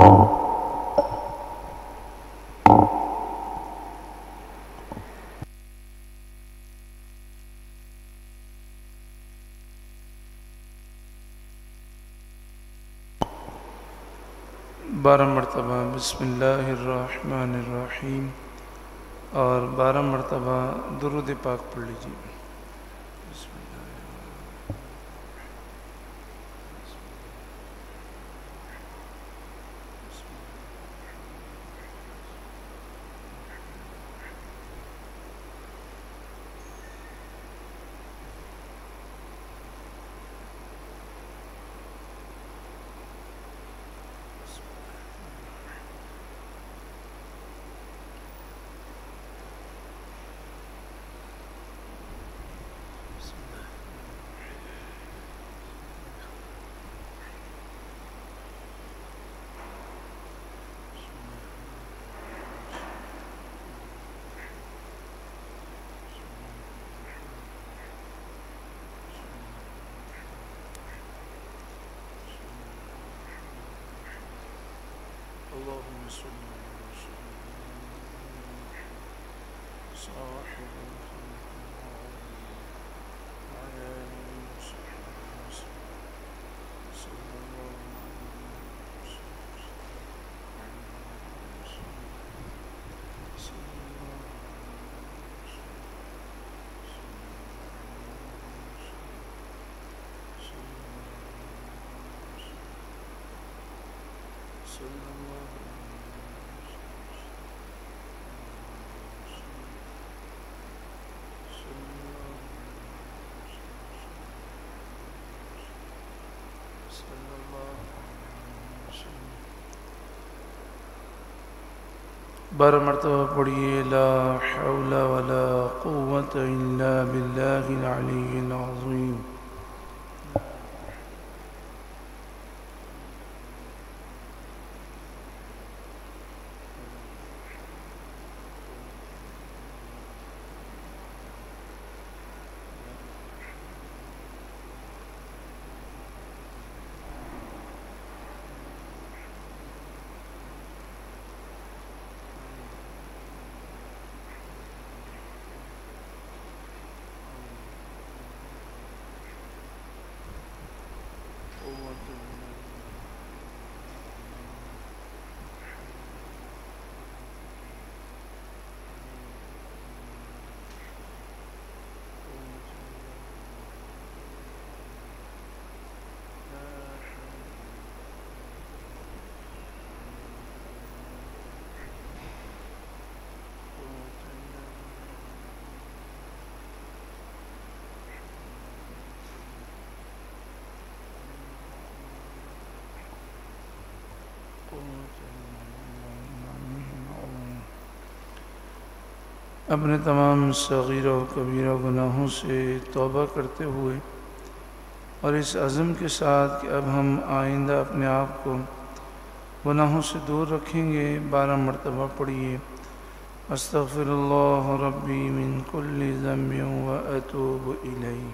بارہ مرتبہ بسم اللہ الرحمن الرحیم اور 12 مرتبہ درود پاک پڑھ لیجیے۔ اللهم صل صاحب وعلى آله وصحبه وسلم صلى الله بارہ مرتبہ پڑھیے لا حول ولا قوة الا باللہ العلی العظیم۔ اپنے تمام صغیرہ و کبیرہ گناہوں سے توبہ کرتے ہوئے اور اس عزم کے ساتھ کہ اب ہم آئندہ اپنے آپ کو گناہوں سے دور رکھیں گے، 12 مرتبہ پڑھیے استغفر اللہ ربی من کل ذنب و اتوب الیہ۔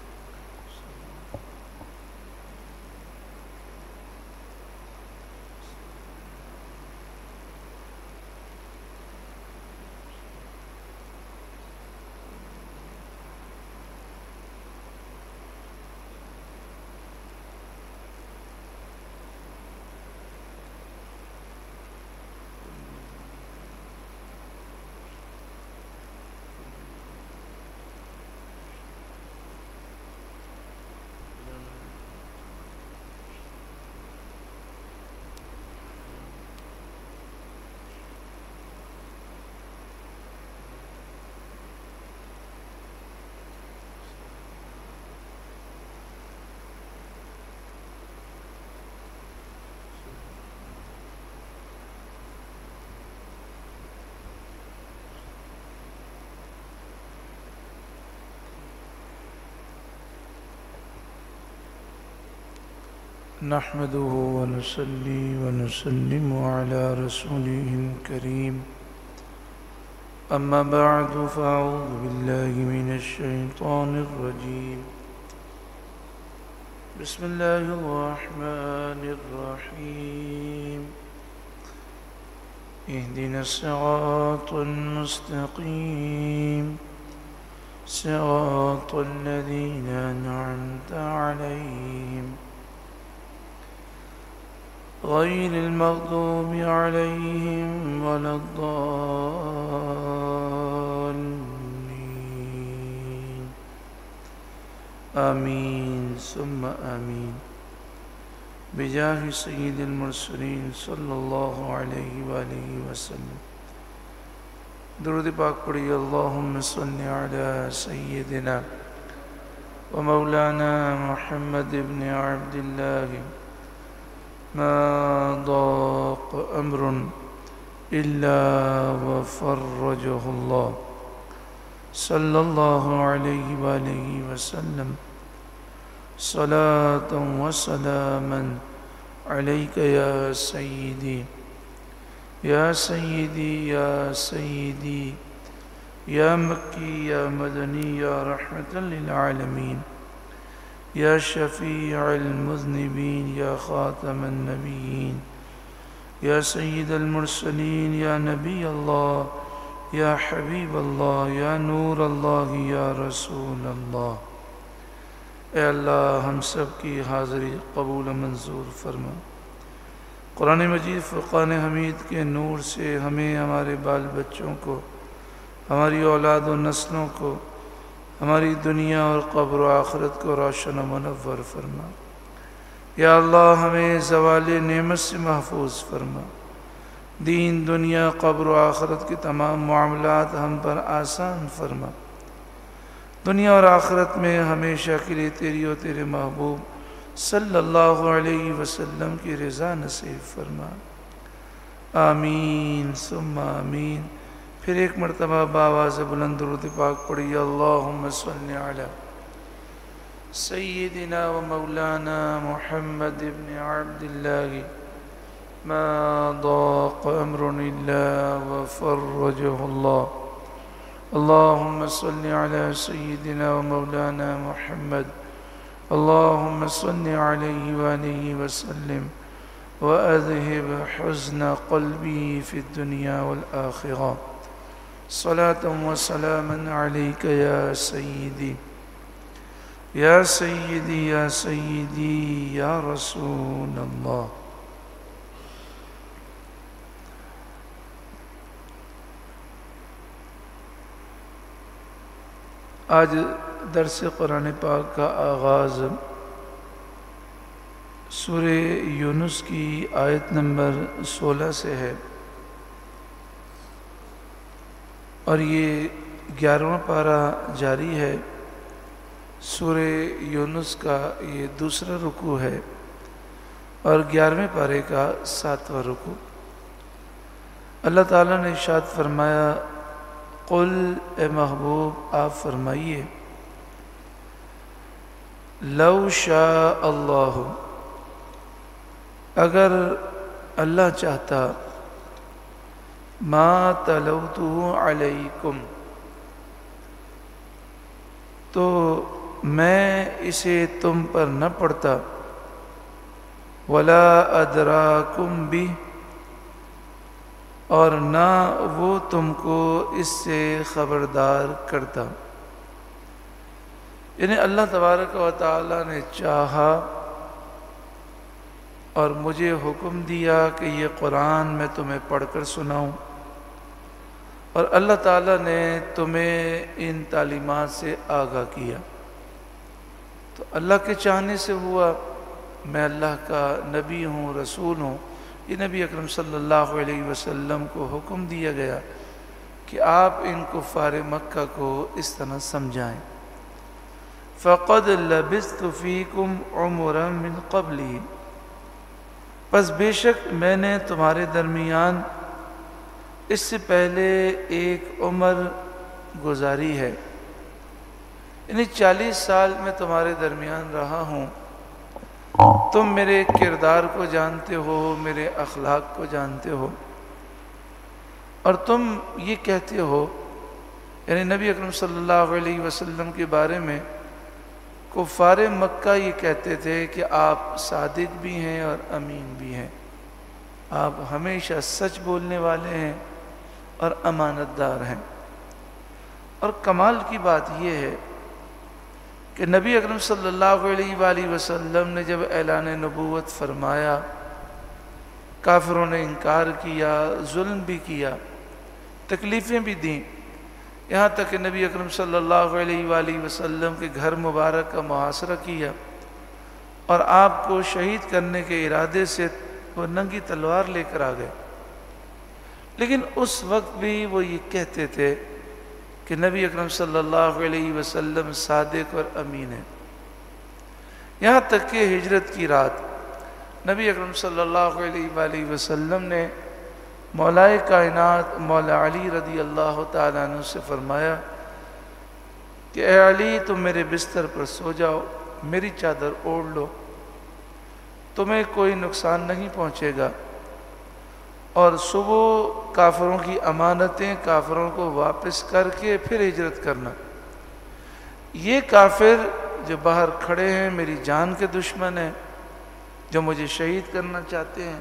نحمده ونصلي ونسلم على رسوله الكريم، أما بعد فأعوذ بالله من الشيطان الرجيم، بسم الله الرحمن الرحيم، اهدنا الصراط المستقيم صراط الذين أنعمت عليهم غير المغضوب عليهم ولا الضالين آمين ثم آمين بجاه سيد المرسلين صلی اللہ علیہ وآلہ وسلم. درود پاک پڑھی. اللہم صلی علی سیدنا و مولانا محمد ابن عبد اللہ ما ضاق امر الا وفرجہ اللہ صلی اللہ علیہ وآلہ وسلم. صلاة و سلاما علیک یا سیدی یا سیدی یا سیدی یا مکی یا مدنی یا رحمت للعالمین یا شفیع المذنبین یا خاتم النبیین یا سید المرسلین یا نبی اللہ یا حبیب اللہ یا نور اللہ یا رسول اللہ. اے اللہ ہم سب کی حاضری قبول منظور فرما. قرآن مجید فرقان حمید کے نور سے ہمیں، ہمارے بال بچوں کو، ہماری اولاد و نسلوں کو، ہماری دنیا اور قبر و آخرت کو روشن و منور فرما. یا اللہ ہمیں زوال نعمت سے محفوظ فرما. دین، دنیا، قبر و آخرت کے تمام معاملات ہم پر آسان فرما. دنیا اور آخرت میں ہمیشہ کے لیے تیری و تیرے محبوب صلی اللہ علیہ وسلم کی رضا نصیب فرما. آمین ثم آمین. پھر ایک مرتبہ بآواز بلند درود پاک پڑھی. اللہم صلی علی سیدنا و مولانا محمد ابن عبد اللہ ما ضاق امر الا وفرجہ اللہ. اللهم صل على سيدنا ومولانا محمد. اللهم صل عليه وآله وسلم وأذهب حزن قلبي في الدنيا والآخرة. صلاة وسلاما عليك يا سيدي يا سيدي يا سيدي يا رسول الله. آج درس قرآن پاک کا آغاز سورہ یونس کی آیت نمبر 16 سے ہے اور یہ 11واں پارہ جاری ہے. سورہ یونس کا یہ دوسرا رکوع ہے اور 11ویں پارے کا 7واں رکوع. اللہ تعالیٰ نے ارشاد فرمایا، قل اے محبوب آپ فرمائیے، لو شاء اللہ، اگر اللہ چاہتا، ما تلوتہ علیکم، تو میں اسے تم پر نہ پڑھتا، ولا ادراکم بہ، اور نہ وہ تم کو اس سے خبردار کرتا. یعنی اللہ تبارک و تعالی نے چاہا اور مجھے حکم دیا کہ یہ قرآن میں تمہیں پڑھ کر سناؤں، اور اللہ تعالیٰ نے تمہیں ان تعلیمات سے آگاہ کیا. تو اللہ کے چاہنے سے ہوا. میں اللہ کا نبی ہوں، رسول ہوں. یہ نبی اکرم صلی اللہ علیہ وسلم کو حکم دیا گیا کہ آپ ان کفار مکہ کو اس طرح سمجھائیں. فَقَدْ لَبِثْتُ فِيكُمْ عُمُرًا مِّن قَبْلِهِ، پس بے شک میں نے تمہارے درمیان اس سے پہلے ایک عمر گزاری ہے. یعنی 40 سال میں تمہارے درمیان رہا ہوں. تم میرے کردار کو جانتے ہو، میرے اخلاق کو جانتے ہو، اور تم یہ کہتے ہو، یعنی نبی اکرم صلی اللہ علیہ وسلم کے بارے میں کفار مکہ یہ کہتے تھے کہ آپ صادق بھی ہیں اور امین بھی ہیں. آپ ہمیشہ سچ بولنے والے ہیں اور امانت دار ہیں۔ اور کمال کی بات یہ ہے کہ نبی اکرم صلی اللہ علیہ وآلہ وسلم نے جب اعلان نبوت فرمایا، کافروں نے انکار کیا، ظلم بھی کیا، تکلیفیں بھی دیں، یہاں تک کہ نبی اکرم صلی اللہ علیہ وآلہ وسلم کے گھر مبارک کا محاصرہ کیا اور آپ کو شہید کرنے کے ارادے سے وہ ننگی تلوار لے کر آ گئے، لیکن اس وقت بھی وہ یہ کہتے تھے کہ نبی اکرم صلی اللہ علیہ وسلم صادق اور امین ہیں۔ یہاں تک کہ ہجرت کی رات نبی اکرم صلی اللہ علیہ وآلہ وسلم نے مولائے کائنات مولا علی رضی اللہ تعالیٰ عنہ سے فرمایا کہ اے علی تم میرے بستر پر سو جاؤ، میری چادر اوڑھ لو، تمہیں کوئی نقصان نہیں پہنچے گا، اور صبح کافروں کی امانتیں کافروں کو واپس کر کے پھر ہجرت کرنا۔ یہ کافر جو باہر کھڑے ہیں میری جان کے دشمن ہیں، جو مجھے شہید کرنا چاہتے ہیں،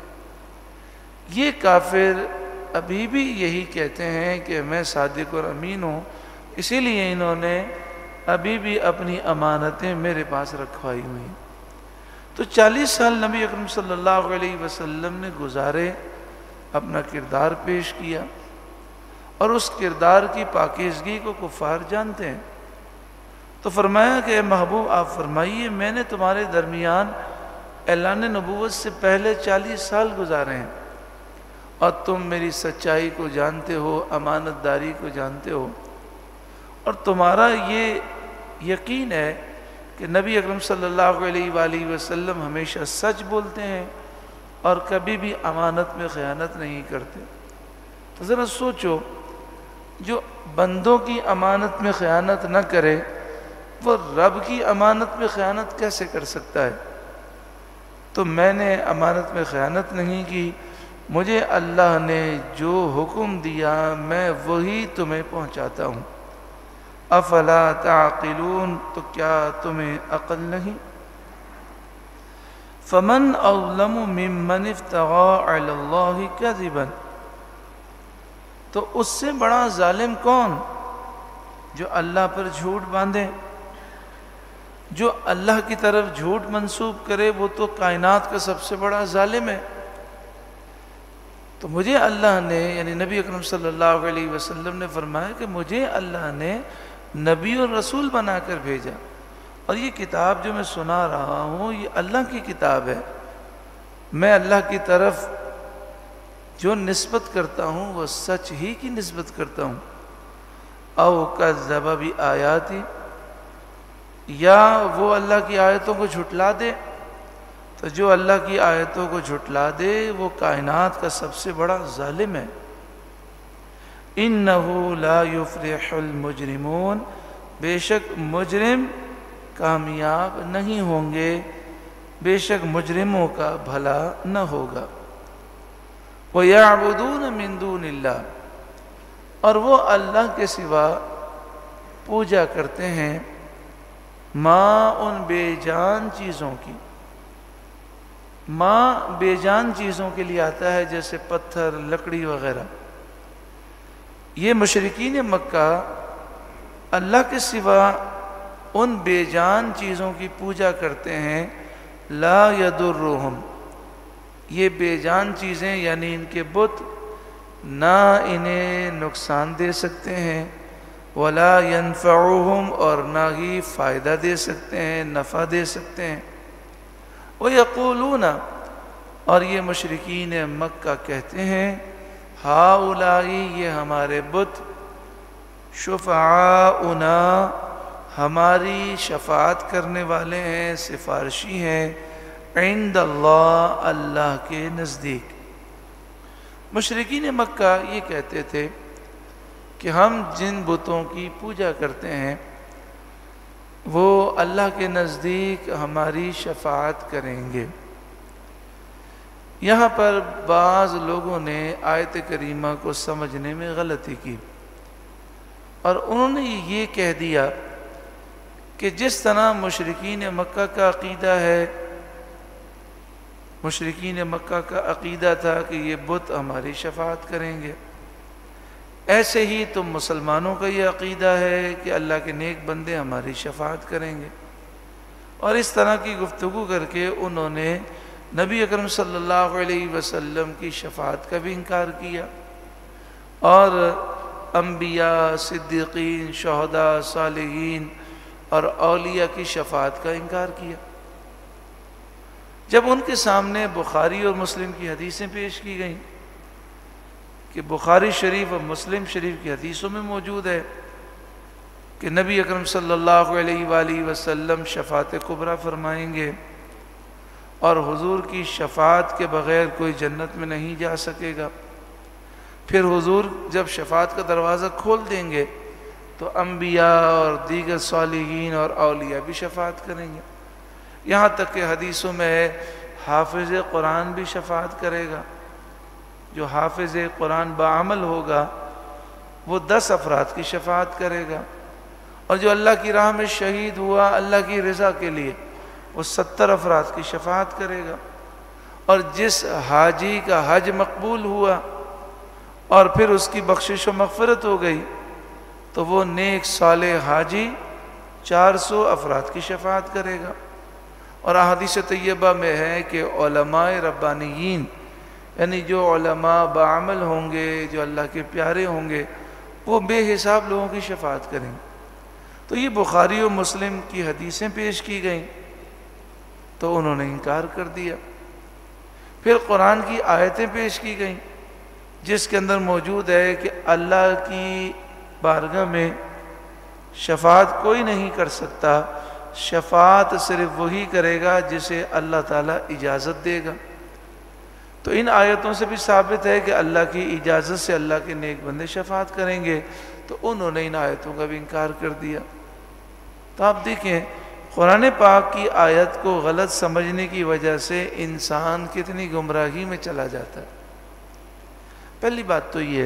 یہ کافر ابھی بھی یہی کہتے ہیں کہ میں صادق اور امین ہوں، اسی لیے انہوں نے ابھی بھی اپنی امانتیں میرے پاس رکھوائی ہوئی ہیں۔ تو 40 سال نبی اکرم صلی اللہ علیہ وسلم نے گزارے، اپنا کردار پیش کیا، اور اس کردار کی پاکیزگی کو کفار جانتے ہیں۔ تو فرمایا کہ اے محبوب آپ فرمائیے میں نے تمہارے درمیان اعلان نبوت سے پہلے 40 سال گزارے ہیں، اور تم میری سچائی کو جانتے ہو، امانت داری کو جانتے ہو، اور تمہارا یہ یقین ہے کہ نبی اکرم صلی اللہ علیہ وآلہ وسلم ہمیشہ سچ بولتے ہیں اور کبھی بھی امانت میں خیانت نہیں کرتے۔ تو ذرا سوچو، جو بندوں کی امانت میں خیانت نہ کرے وہ رب کی امانت میں خیانت کیسے کر سکتا ہے؟ تو میں نے امانت میں خیانت نہیں کی، مجھے اللہ نے جو حکم دیا میں وہی تمہیں پہنچاتا ہوں۔ افلا تعقلون، تو کیا تمہیں عقل نہیں؟ فمن اظلم ممن افترى علی اللہ کذبا، تو اس سے بڑا ظالم کون جو اللہ پر جھوٹ باندھے، جو اللہ کی طرف جھوٹ منسوب کرے، وہ تو کائنات کا سب سے بڑا ظالم ہے۔ تو مجھے اللہ نے، یعنی نبی اکرم صلی اللہ علیہ وسلم نے فرمایا کہ مجھے اللہ نے نبی اور رسول بنا کر بھیجا، اور یہ کتاب جو میں سنا رہا ہوں یہ اللہ کی کتاب ہے، میں اللہ کی طرف جو نسبت کرتا ہوں وہ سچ ہی کی نسبت کرتا ہوں۔ او کذب بآیاتی، یا وہ اللہ کی آیتوں کو جھٹلا دے، تو جو اللہ کی آیتوں کو جھٹلا دے وہ کائنات کا سب سے بڑا ظالم ہے۔ انہ لا یفلح المجرمون، بے شک مجرم کامیاب نہیں ہوں گے، بے شک مجرموں کا بھلا نہ ہوگا۔ وَيَعْبُدُونَ مِن دُونِ اللَّهِ، اور وہ اللہ کے سوا پوجا کرتے ہیں ماں ان بے جان چیزوں کی۔ ماں بے جان چیزوں کے لیے آتا ہے، جیسے پتھر، لکڑی وغیرہ۔ یہ مشرکین مکہ اللہ کے سوا ان بے جان چیزوں کی پوجا کرتے ہیں، لا یضرہم، یہ بے جان چیزیں یعنی ان کے بت نہ انہیں نقصان دے سکتے ہیں، ولا ینفعہم، اور نہ ہی فائدہ دے سکتے ہیں، نفع دے سکتے ہیں۔ وَيَقُولُونَ، اور یہ مشرکین مکہ کہتے ہیں، ہؤلاء، یہ ہمارے بت، شفعاؤنا، ہماری شفاعت کرنے والے ہیں، سفارشی ہیں، عند اللہ، اللہ کے نزدیک۔ مشرکین مکہ یہ کہتے تھے کہ ہم جن بتوں کی پوجا کرتے ہیں وہ اللہ کے نزدیک ہماری شفاعت کریں گے۔ یہاں پر بعض لوگوں نے آیت کریمہ کو سمجھنے میں غلطی کی، اور انہوں نے یہ کہہ دیا کہ جس طرح مشرکین مکہ کا عقیدہ ہے مشرکین مکہ کا عقیدہ تھا کہ یہ بت ہماری شفاعت کریں گے، ایسے ہی تم مسلمانوں کا یہ عقیدہ ہے کہ اللہ کے نیک بندے ہماری شفاعت کریں گے۔ اور اس طرح کی گفتگو کر کے انہوں نے نبی اکرم صلی اللہ علیہ وسلم کی شفاعت کا بھی انکار کیا، اور انبیاء، صدیقین، شہداء، صالحین اور اولیاء کی شفاعت کا انکار کیا۔ جب ان کے سامنے بخاری اور مسلم کی حدیثیں پیش کی گئیں کہ بخاری شریف اور مسلم شریف کی حدیثوں میں موجود ہے کہ نبی اکرم صلی اللہ علیہ وآلہ وسلم شفاعت کبریٰ فرمائیں گے اور حضور کی شفاعت کے بغیر کوئی جنت میں نہیں جا سکے گا، پھر حضور جب شفاعت کا دروازہ کھول دیں گے تو انبیاء اور دیگر صالحین اور اولیاء بھی شفاعت کریں گے، یہاں تک کہ حدیثوں میں ہے حافظ قرآن بھی شفاعت کرے گا۔ جو حافظ قرآن بعمل ہوگا وہ 10 افراد کی شفاعت کرے گا، اور جو اللہ کی راہ میں شہید ہوا اللہ کی رضا کے لیے وہ 70 افراد کی شفاعت کرے گا، اور جس حاجی کا حج مقبول ہوا اور پھر اس کی بخشش و مغفرت ہو گئی تو وہ نیک صالح حاجی 400 افراد کی شفاعت کرے گا۔ اور احادیث طیبہ میں ہے کہ علماء ربانیین، یعنی جو علماء بعمل ہوں گے، جو اللہ کے پیارے ہوں گے، وہ بے حساب لوگوں کی شفاعت کریں گے۔ تو یہ بخاری و مسلم کی حدیثیں پیش کی گئیں تو انہوں نے انکار کر دیا۔ پھر قرآن کی آیتیں پیش کی گئیں جس کے اندر موجود ہے کہ اللہ کی بارگاہ میں شفاعت کوئی نہیں کر سکتا، شفاعت صرف وہی کرے گا جسے اللہ تعالیٰ اجازت دے گا۔ تو ان آیتوں سے بھی ثابت ہے کہ اللہ کی اجازت سے اللہ کے نیک بندے شفاعت کریں گے، تو انہوں نے ان آیتوں کا بھی انکار کر دیا۔ تو آپ دیکھیں قرآن پاک کی آیت کو غلط سمجھنے کی وجہ سے انسان کتنی گمراہی میں چلا جاتا ہے۔ پہلی بات تو یہ ہے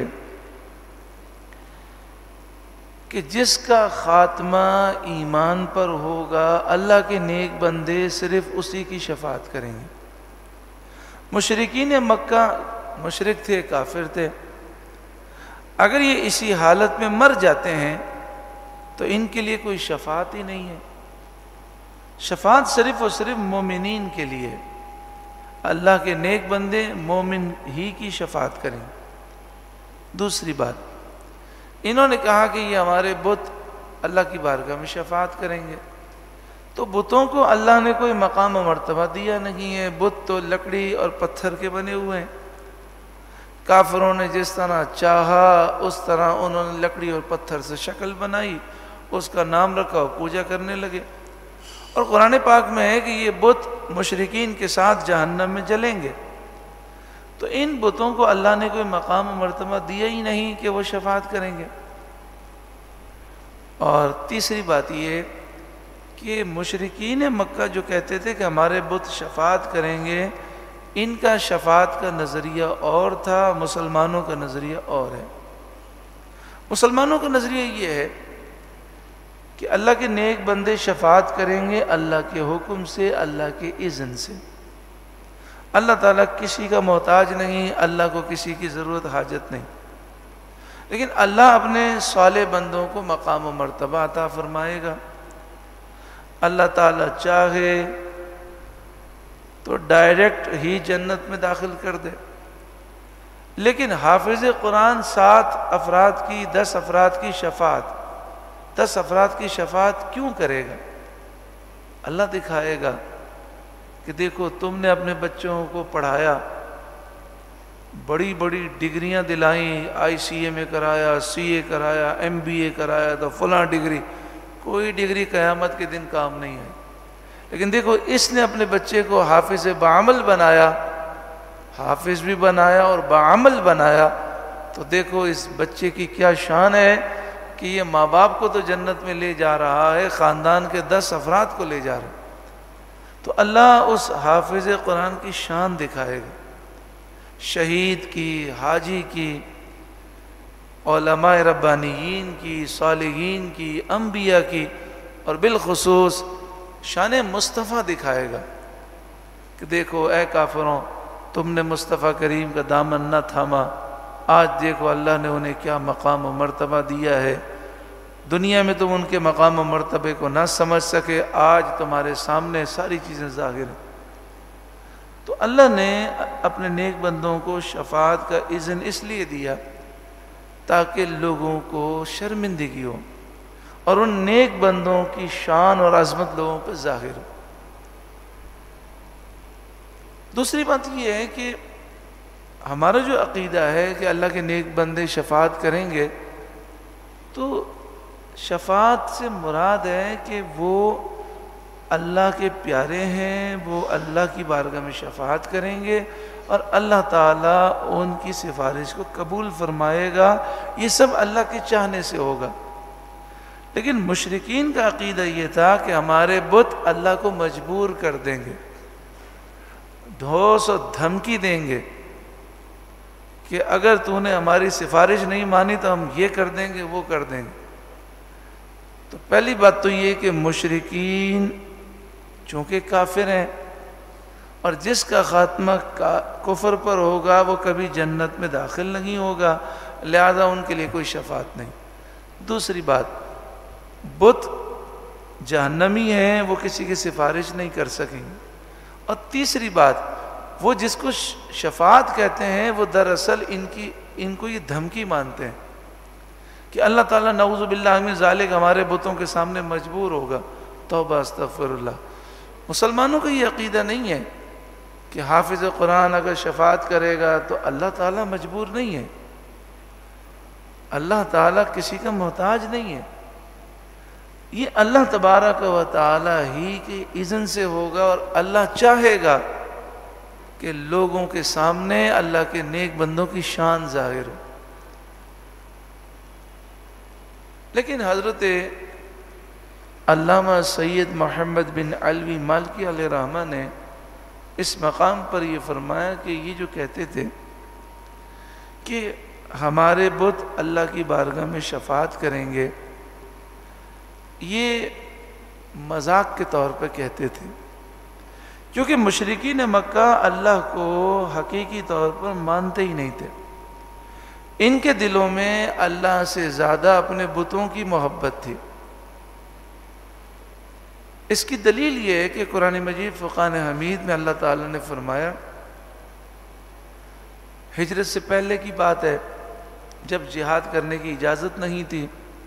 کہ جس کا خاتمہ ایمان پر ہوگا اللہ کے نیک بندے صرف اسی کی شفاعت کریں گے۔ مشرکین مکہ مشرک تھے، کافر تھے، اگر یہ اسی حالت میں مر جاتے ہیں تو ان کے لیے کوئی شفاعت ہی نہیں ہے۔ شفاعت صرف اور صرف مومنین کے لیے، اللہ کے نیک بندے مومن ہی کی شفاعت کریں۔ دوسری بات، انہوں نے کہا کہ یہ ہمارے بت اللہ کی بارگاہ میں شفاعت کریں گے، تو بتوں کو اللہ نے کوئی مقام و مرتبہ دیا نہیں ہے۔ بت تو لکڑی اور پتھر کے بنے ہوئے ہیں، کافروں نے جس طرح چاہا اس طرح انہوں نے لکڑی اور پتھر سے شکل بنائی، اس کا نام رکھا اور پوجا کرنے لگے۔ اور قرآن پاک میں ہے کہ یہ بت مشرکین کے ساتھ جہنم میں جلیں گے، تو ان بتوں کو اللہ نے کوئی مقام و مرتبہ دیا ہی نہیں کہ وہ شفاعت کریں گے۔ اور تیسری بات یہ کہ مشرکین مکہ جو کہتے تھے کہ ہمارے بت شفاعت کریں گے، ان کا شفاعت کا نظریہ اور تھا، مسلمانوں کا نظریہ اور ہے۔ مسلمانوں کا نظریہ یہ ہے کہ اللہ کے نیک بندے شفاعت کریں گے اللہ کے حکم سے، اللہ کے اذن سے۔ اللہ تعالیٰ کسی کا محتاج نہیں، اللہ کو کسی کی ضرورت حاجت نہیں، لیکن اللہ اپنے صالح بندوں کو مقام و مرتبہ عطا فرمائے گا۔ اللہ تعالیٰ چاہے تو ڈائریکٹ ہی جنت میں داخل کر دے، لیکن حافظ قرآن 7 افراد کی 10 افراد کی شفاعت 10 افراد کی شفاعت کیوں کرے گا؟ اللہ دکھائے گا کہ دیکھو تم نے اپنے بچوں کو پڑھایا، بڑی بڑی ڈگریاں دلائیں، ICA میں کرایا، CA کرایا، MBA کرایا، تو فلاں ڈگری، کوئی ڈگری قیامت کے دن کام نہیں ہے۔ لیکن دیکھو اس نے اپنے بچے کو حافظ بعمل بنایا، حافظ بھی بنایا اور بعمل بنایا، تو دیکھو اس بچے کی کیا شان ہے کہ یہ ماں باپ کو تو جنت میں لے جا رہا ہے، خاندان کے 10 افراد کو لے جا رہا ہے۔ تو اللہ اس حافظ قرآن کی شان دکھائے گا، شہید کی، حاجی کی، علماء ربانیین کی، صالحین کی، انبیاء کی، اور بالخصوص شان مصطفیٰ دکھائے گا کہ دیکھو اے کافروں، تم نے مصطفیٰ کریم کا دامن نہ تھاما، آج دیکھو اللہ نے انہیں کیا مقام و مرتبہ دیا ہے، دنیا میں تم ان کے مقام و مرتبے کو نہ سمجھ سکے، آج تمہارے سامنے ساری چیزیں ظاہر ہیں۔ تو اللہ نے اپنے نیک بندوں کو شفاعت کا اذن اس لیے دیا تاکہ لوگوں کو شرمندگی ہو اور ان نیک بندوں کی شان اور عظمت لوگوں پہ ظاہر ہو۔ دوسری بات یہ ہے کہ ہمارا جو عقیدہ ہے کہ اللہ کے نیک بندے شفاعت کریں گے، تو شفاعت سے مراد ہے کہ وہ اللہ کے پیارے ہیں، وہ اللہ کی بارگاہ میں شفاعت کریں گے اور اللہ تعالیٰ ان کی سفارش کو قبول فرمائے گا، یہ سب اللہ کے چاہنے سے ہوگا۔ لیکن مشرکین کا عقیدہ یہ تھا کہ ہمارے بت اللہ کو مجبور کر دیں گے، ڈھوس و دھمکی دیں گے کہ اگر تو نے ہماری سفارش نہیں مانی تو ہم یہ کر دیں گے، وہ کر دیں گے۔ تو پہلی بات تو یہ کہ مشرکین چونکہ کافر ہیں اور جس کا خاتمہ کفر پر ہوگا وہ کبھی جنت میں داخل نہیں ہوگا، لہذا ان کے لیے کوئی شفاعت نہیں۔ دوسری بات، بت جہنمی ہیں، وہ کسی کی سفارش نہیں کر سکیں گے۔ اور تیسری بات، وہ جس کو شفاعت کہتے ہیں وہ دراصل ان کو یہ دھمکی مانتے ہیں کہ اللہ تعالیٰ نعوذ باللہ من ذالک ہمارے بتوں کے سامنے مجبور ہوگا۔ توبہ استغفر اللہ۔ مسلمانوں کا یہ عقیدہ نہیں ہے کہ حافظ قرآن اگر شفاعت کرے گا تو اللہ تعالیٰ مجبور نہیں ہے، اللہ تعالیٰ کسی کا محتاج نہیں ہے، یہ اللہ تبارک و تعالیٰ ہی کے اذن سے ہوگا اور اللہ چاہے گا کہ لوگوں کے سامنے اللہ کے نیک بندوں کی شان ظاہر ہو۔ لیکن حضرت علامہ سید محمد بن علوی مالکی علیہ رحمہ نے اس مقام پر یہ فرمایا کہ یہ جو کہتے تھے کہ ہمارے بت اللہ کی بارگاہ میں شفاعت کریں گے، یہ مذاق کے طور پہ کہتے تھے، کیونکہ مشرکین مکہ اللہ کو حقیقی طور پر مانتے ہی نہیں تھے، ان کے دلوں میں اللہ سے زیادہ اپنے بتوں کی محبت تھی۔ اس کی دلیل یہ ہے کہ قرآن مجید فرقان حمید میں اللہ تعالیٰ نے فرمایا، ہجرت سے پہلے کی بات ہے جب جہاد کرنے کی اجازت نہیں تھی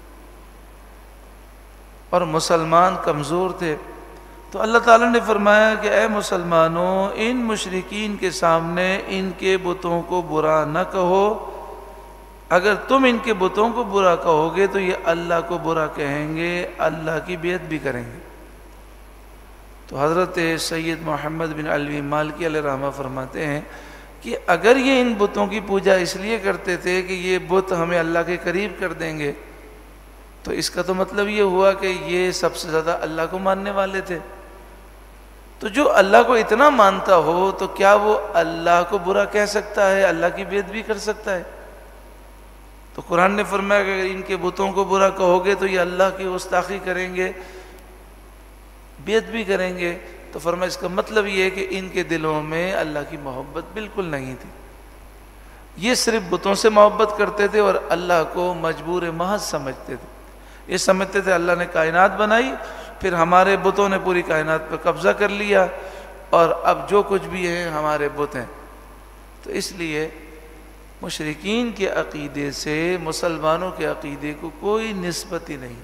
اور مسلمان کمزور تھے، تو اللہ تعالیٰ نے فرمایا کہ اے مسلمانوں، ان مشرکین کے سامنے ان کے بتوں کو برا نہ کہو، اگر تم ان کے بتوں کو برا کہو گے تو یہ اللہ کو برا کہیں گے، اللہ کی بیعت بھی کریں گے۔ تو حضرت سید محمد بن علوی مالکی علیہ رحمہ فرماتے ہیں کہ اگر یہ ان بتوں کی پوجا اس لیے کرتے تھے کہ یہ بت ہمیں اللہ کے قریب کر دیں گے، تو اس کا تو مطلب یہ ہوا کہ یہ سب سے زیادہ اللہ کو ماننے والے تھے۔ تو جو اللہ کو اتنا مانتا ہو تو کیا وہ اللہ کو برا کہہ سکتا ہے، اللہ کی بیعت بھی کر سکتا ہے؟ تو قرآن نے فرمایا کہ اگر ان کے بتوں کو برا کہو گے تو یہ اللہ کی گستاخی کریں گے، بیعت بھی کریں گے۔ تو فرمایا اس کا مطلب یہ ہے کہ ان کے دلوں میں اللہ کی محبت بالکل نہیں تھی، یہ صرف بتوں سے محبت کرتے تھے اور اللہ کو مجبور محض سمجھتے تھے۔ یہ سمجھتے تھے اللہ نے کائنات بنائی، پھر ہمارے بتوں نے پوری کائنات پر قبضہ کر لیا اور اب جو کچھ بھی ہیں ہمارے بت ہیں۔ تو اس لیے مشرکین کے عقیدے سے مسلمانوں کے عقیدے کو کوئی نسبت ہی نہیں۔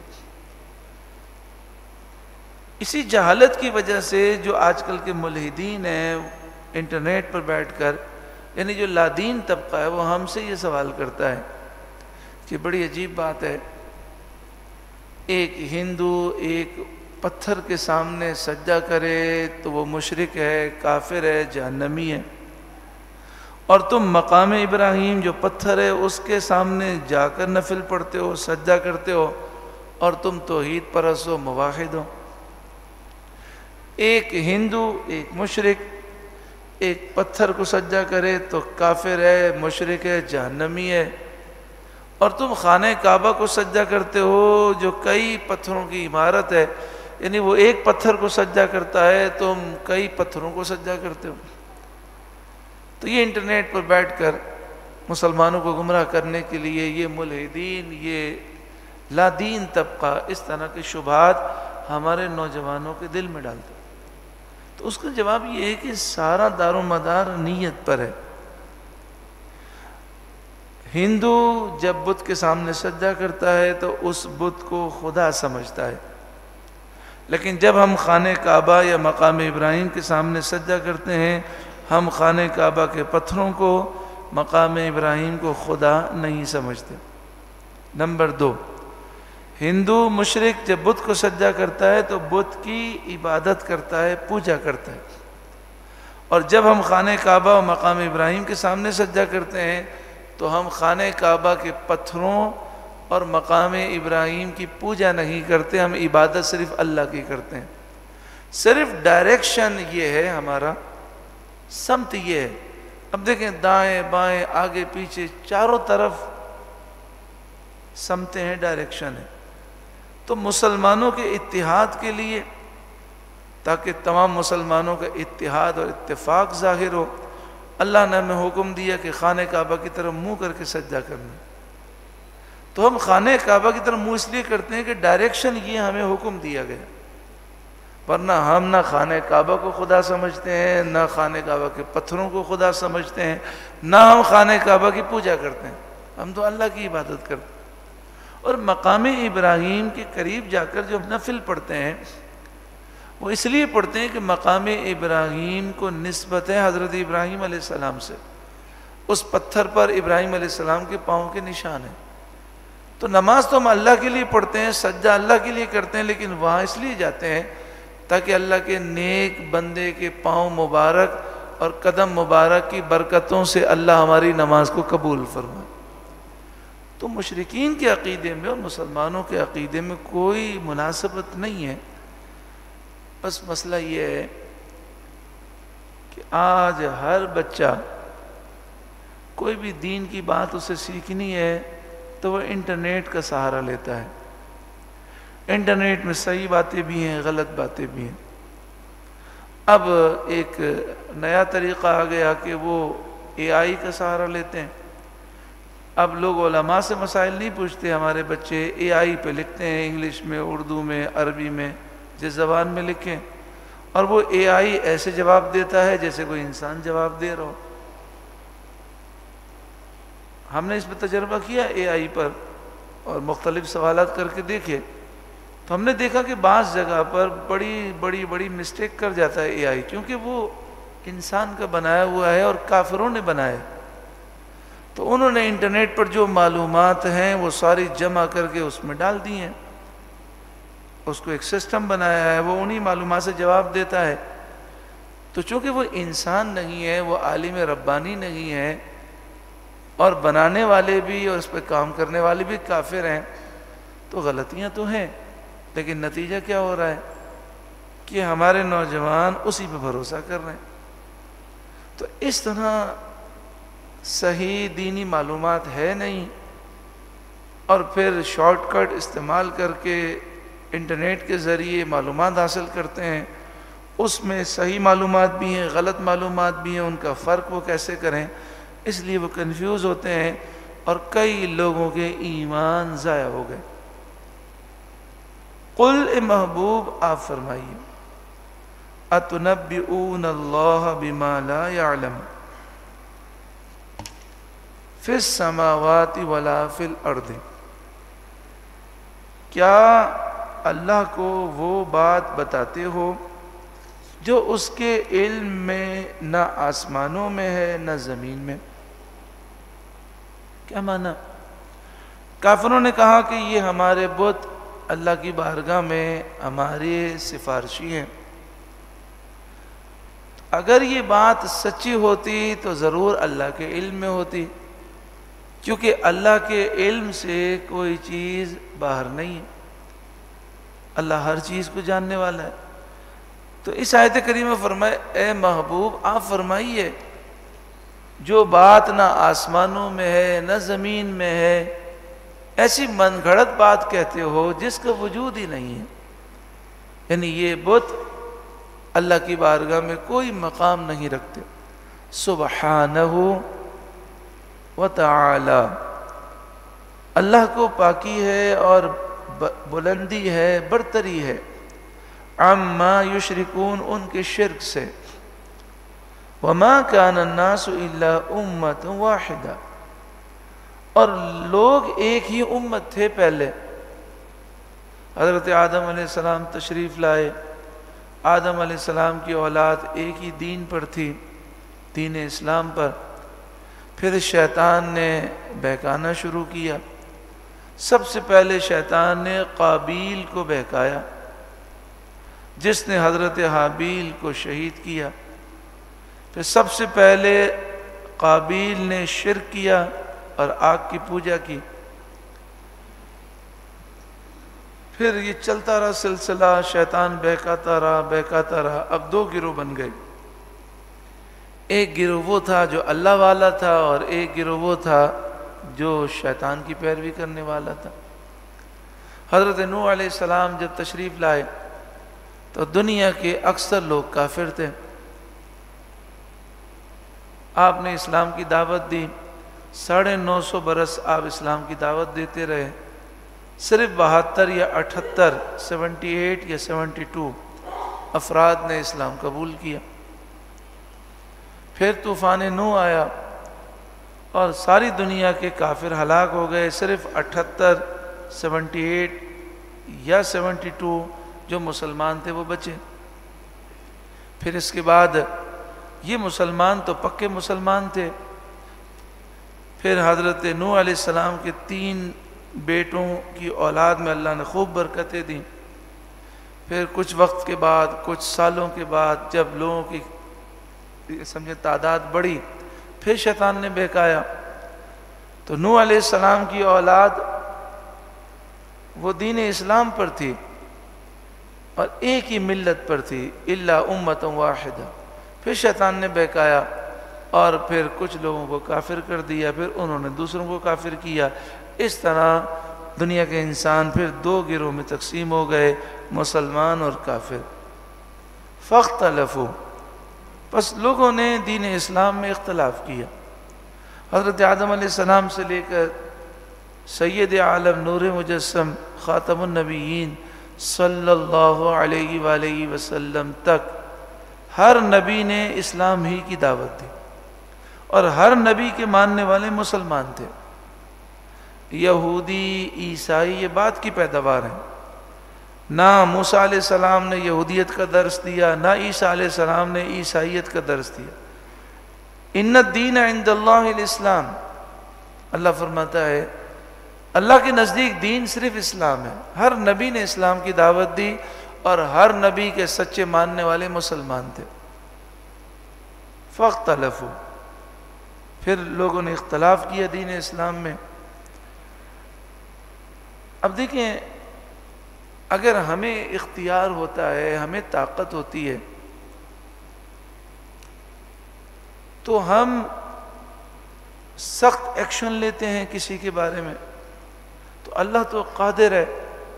اسی جہالت کی وجہ سے جو آج کل کے ملحدین ہیں، انٹرنیٹ پر بیٹھ کر، یعنی جو لادین طبقہ ہے، وہ ہم سے یہ سوال کرتا ہے کہ بڑی عجیب بات ہے، ایک ہندو ایک پتھر کے سامنے سجدہ کرے تو وہ مشرک ہے، کافر ہے، جہنمی ہے، اور تم مقام ابراہیم جو پتھر ہے اس کے سامنے جا کر نفل پڑھتے ہو، سجدہ کرتے ہو، اور تم توحید پرست ہو، موحد ہو۔ ایک ہندو ایک مشرک ایک پتھر کو سجدہ کرے تو کافر ہے، مشرک ہے، جہنمی ہے، اور تم خانہ کعبہ کو سجدہ کرتے ہو جو کئی پتھروں کی عمارت ہے، یعنی وہ ایک پتھر کو سجدہ کرتا ہے، تم کئی پتھروں کو سجدہ کرتے ہو۔ تو یہ انٹرنیٹ پر بیٹھ کر مسلمانوں کو گمراہ کرنے کے لیے یہ ملحدین، یہ لادین طبقہ اس طرح کے شبہات ہمارے نوجوانوں کے دل میں ڈالتے، تو اس کا جواب یہ ہے کہ سارا دار و مدار نیت پر ہے۔ ہندو جب بت کے سامنے سجدہ کرتا ہے تو اس بت کو خدا سمجھتا ہے، لیکن جب ہم خانہ کعبہ یا مقام ابراہیم کے سامنے سجدہ کرتے ہیں، ہم خانہ کعبہ کے پتھروں کو، مقام ابراہیم کو خدا نہیں سمجھتے۔ نمبر 2، ہندو مشرک جب بت کو سجدہ کرتا ہے تو بت کی عبادت کرتا ہے، پوجا کرتا ہے، اور جب ہم خانہ کعبہ اور مقام ابراہیم کے سامنے سجدہ کرتے ہیں تو ہم خانہ کعبہ کے پتھروں اور مقام ابراہیم کی پوجا نہیں کرتے، ہم عبادت صرف اللہ کی کرتے ہیں۔ صرف ڈائریکشن یہ ہے، ہمارا سمت یہ ہے۔ اب دیکھیں دائیں بائیں آگے پیچھے چاروں طرف سمتیں ہیں، ڈائریکشن ہے۔ تو مسلمانوں کے اتحاد کے لیے، تاکہ تمام مسلمانوں کا اتحاد اور اتفاق ظاہر ہو، اللہ نے ہمیں حکم دیا کہ خانہ کعبہ کی طرف منہ کر کے سجدہ کرنا۔ تو ہم خانہ کعبہ کی طرف منہ اس لیے کرتے ہیں کہ ڈائریکشن یہ ہمیں حکم دیا گیا، ورنہ ہم نہ خانہ کعبہ کو خدا سمجھتے ہیں، نہ خانہ کعبہ کے پتھروں کو خدا سمجھتے ہیں، نہ ہم خانہ کعبہ کی پوجا کرتے ہیں، ہم تو اللہ کی عبادت کرتے ہیں۔ اور مقام ابراہیم کے قریب جا کر جو نفل پڑھتے ہیں وہ اس لیے پڑھتے ہیں کہ مقام ابراہیم کو نسبت ہے حضرت ابراہیم علیہ السلام سے، اس پتھر پر ابراہیم علیہ السلام کے پاؤں کے نشان ہیں۔ تو نماز تو ہم اللہ کے لیے پڑھتے ہیں، سجدہ اللہ کے لیے کرتے ہیں، لیکن وہاں اس لیے جاتے ہیں تاکہ اللہ کے نیک بندے کے پاؤں مبارک اور قدم مبارک کی برکتوں سے اللہ ہماری نماز کو قبول فرمائے۔ تو مشرکین کے عقیدے میں اور مسلمانوں کے عقیدے میں کوئی مناسبت نہیں ہے۔ بس مسئلہ یہ ہے کہ آج ہر بچہ کوئی بھی دین کی بات اسے سیکھنی ہے تو وہ انٹرنیٹ کا سہارا لیتا ہے۔ انٹرنیٹ میں صحیح باتیں بھی ہیں، غلط باتیں بھی ہیں۔ اب ایک نیا طریقہ آ گیا کہ وہ AI کا سہارا لیتے ہیں۔ اب لوگ علماء سے مسائل نہیں پوچھتے، ہمارے بچے AI پہ لکھتے ہیں، انگلش میں، اردو میں، عربی میں، جس زبان میں لکھیں، اور وہ AI ایسے جواب دیتا ہے جیسے کوئی انسان جواب دے رہا ہو۔ ہم نے اس پہ تجربہ کیا AI پر اور مختلف سوالات کر کے دیکھے، تو ہم نے دیکھا کہ بعض جگہ پر بڑی مسٹیک کر جاتا ہے AI، کیونکہ وہ انسان کا بنایا ہوا ہے اور کافروں نے بنایا ہے۔ تو انہوں نے انٹرنیٹ پر جو معلومات ہیں وہ ساری جمع کر کے اس میں ڈال دی ہیں، اس کو ایک سسٹم بنایا ہے، وہ انہی معلومات سے جواب دیتا ہے۔ تو چونکہ وہ انسان نہیں ہے، وہ عالم ربانی نہیں ہے، اور بنانے والے بھی اور اس پہ کام کرنے والے بھی کافر ہیں، تو غلطیاں تو ہیں، لیکن نتیجہ کیا ہو رہا ہے کہ ہمارے نوجوان اسی پہ بھروسہ کر رہے ہیں۔ تو اس طرح صحیح دینی معلومات ہے نہیں، اور پھر شارٹ کٹ استعمال کر کے انٹرنیٹ کے ذریعے معلومات حاصل کرتے ہیں۔ اس میں صحیح معلومات بھی ہیں، غلط معلومات بھی ہیں، ان کا فرق وہ کیسے کریں، اس لیے وہ کنفیوز ہوتے ہیں، اور کئی لوگوں کے ایمان ضائع ہو گئے۔ قل اے محبوب آپ فرمائیے، اتنبئون اللہ بما لا یعلم فی السماوات ولا فی الارض، کیا اللہ کو وہ بات بتاتے ہو جو اس کے علم میں نہ آسمانوں میں ہے نہ زمین میں؟ کیا معنی؟ کافروں نے کہا کہ یہ ہمارے بت اللہ کی بارگاہ میں ہمارے سفارشی ہیں۔ اگر یہ بات سچی ہوتی تو ضرور اللہ کے علم میں ہوتی، کیونکہ اللہ کے علم سے کوئی چیز باہر نہیں ہے، اللہ ہر چیز کو جاننے والا ہے۔ تو اس آیت کریمہ فرمائے، اے محبوب آپ فرمائیے، جو بات نہ آسمانوں میں ہے نہ زمین میں ہے، ایسی من گھڑت بات کہتے ہو جس کا وجود ہی نہیں ہے۔ یعنی یہ بت اللہ کی بارگاہ میں کوئی مقام نہیں رکھتے. سبحانہ و تعالی، اللہ کو پاکی ہے اور بلندی ہے، برتری ہے. عما یشرکون، ان کے شرک سے. وما کان الناس الا امۃ واحدہ، اور لوگ ایک ہی امت تھے پہلے. حضرت آدم علیہ السلام تشریف لائے، آدم علیہ السلام کی اولاد ایک ہی دین پر تھی، دین اسلام پر. پھر شیطان نے بہکانا شروع کیا. سب سے پہلے شیطان نے قابیل کو بہکایا، جس نے حضرت حابیل کو شہید کیا. پھر سب سے پہلے قابیل نے شرک کیا اور آگ کی پوجا کی. پھر یہ چلتا رہا سلسلہ، شیطان بہکاتا رہا. اب دو گروہ بن گئے. ایک گروہ وہ تھا جو اللہ والا تھا، اور ایک گروہ وہ تھا جو شیطان کی پیروی کرنے والا تھا. حضرت نوح علیہ السلام جب تشریف لائے تو دنیا کے اکثر لوگ کافر تھے. آپ نے اسلام کی دعوت دی، 950 برس آپ اسلام کی دعوت دیتے رہے. صرف 72 یا 78 78 یا 72 افراد نے اسلام قبول کیا. پھر طوفان نوح آیا اور ساری دنیا کے کافر ہلاک ہو گئے. صرف 78 78 یا 72 جو مسلمان تھے وہ بچے. پھر اس کے بعد یہ مسلمان تو پکے مسلمان تھے. پھر حضرت نوح علیہ السلام کے 3 بیٹوں کی اولاد میں اللہ نے خوب برکتیں دیں. پھر کچھ وقت کے بعد، کچھ سالوں کے بعد، جب لوگوں کی سمجھے تعداد بڑھی، پھر شیطان نے بہکایا. تو نوح علیہ السلام کی اولاد وہ دین اسلام پر تھی اور ایک ہی ملت پر تھی، الا امۃ واحدہ. پھر شیطان نے بہکایا اور پھر کچھ لوگوں کو کافر کر دیا، پھر انہوں نے دوسروں کو کافر کیا. اس طرح دنیا کے انسان پھر 2 گروہ میں تقسیم ہو گئے، مسلمان اور کافر. فاختلفوا، پس لوگوں نے دین اسلام میں اختلاف کیا. حضرت آدم علیہ السلام سے لے کر سید عالم نور مجسم خاتم النبیین صلی اللہ علیہ وآلہ وسلم تک ہر نبی نے اسلام ہی کی دعوت دی، اور ہر نبی کے ماننے والے مسلمان تھے. یہودی، عیسائی یہ بات کی پیداوار ہیں. نہ موسیٰ علیہ السلام نے یہودیت کا درس دیا، نہ عیسیٰ علیہ السلام نے عیسائیت کا درس دیا. ان الدین عند اللہ الاسلام، اللہ فرماتا ہے اللہ کے نزدیک دین صرف اسلام ہے. ہر نبی نے اسلام کی دعوت دی اور ہر نبی کے سچے ماننے والے مسلمان تھے. فاختلفوا، پھر لوگوں نے اختلاف کیا دین اسلام میں. اب دیکھیں، اگر ہمیں اختیار ہوتا ہے، ہمیں طاقت ہوتی ہے، تو ہم سخت ایکشن لیتے ہیں کسی کے بارے میں. تو اللہ تو قادر ہے،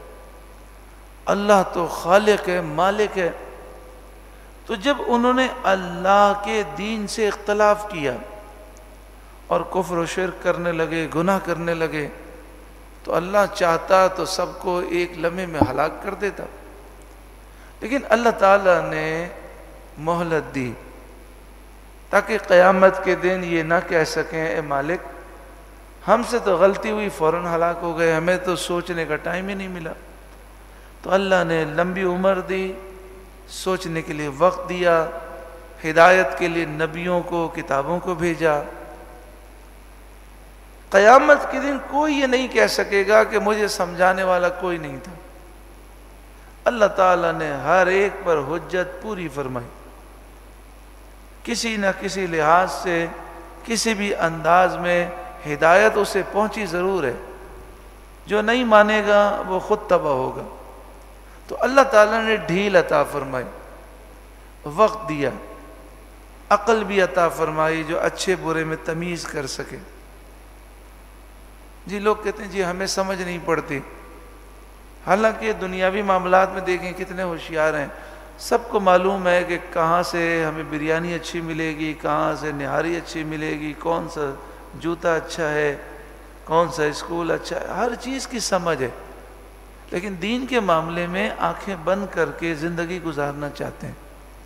اللہ تو خالق ہے، مالک ہے. تو جب انہوں نے اللہ کے دین سے اختلاف کیا اور کفر و شرک کرنے لگے، گناہ کرنے لگے، تو اللہ چاہتا تو سب کو ایک لمحے میں ہلاک کر دیتا. لیکن اللہ تعالیٰ نے مہلت دی تاکہ قیامت کے دن یہ نہ کہہ سکیں اے مالک ہم سے تو غلطی ہوئی، فوراً ہلاک ہو گئے، ہمیں تو سوچنے کا ٹائم ہی نہیں ملا. تو اللہ نے لمبی عمر دی، سوچنے کے لیے وقت دیا، ہدایت کے لیے نبیوں کو، کتابوں کو بھیجا. قیامت کے دن کوئی یہ نہیں کہہ سکے گا کہ مجھے سمجھانے والا کوئی نہیں تھا. اللہ تعالیٰ نے ہر ایک پر حجت پوری فرمائی. کسی نہ کسی لحاظ سے، کسی بھی انداز میں ہدایت اسے پہنچی ضرور ہے. جو نہیں مانے گا وہ خود تباہ ہوگا. تو اللہ تعالیٰ نے ڈھیل عطا فرمائی، وقت دیا، عقل بھی عطا فرمائی جو اچھے برے میں تمیز کر سکے. جی لوگ کہتے ہیں جی ہمیں سمجھ نہیں پڑتی. حالانکہ دنیاوی معاملات میں دیکھیں کتنے ہوشیار ہیں، سب کو معلوم ہے کہ کہاں سے ہمیں بریانی اچھی ملے گی، کہاں سے نہاری اچھی ملے گی، کون سا جوتا اچھا ہے، کون سا اسکول اچھا ہے، ہر چیز کی سمجھ ہے، لیکن دین کے معاملے میں آنکھیں بند کر کے زندگی گزارنا چاہتے ہیں۔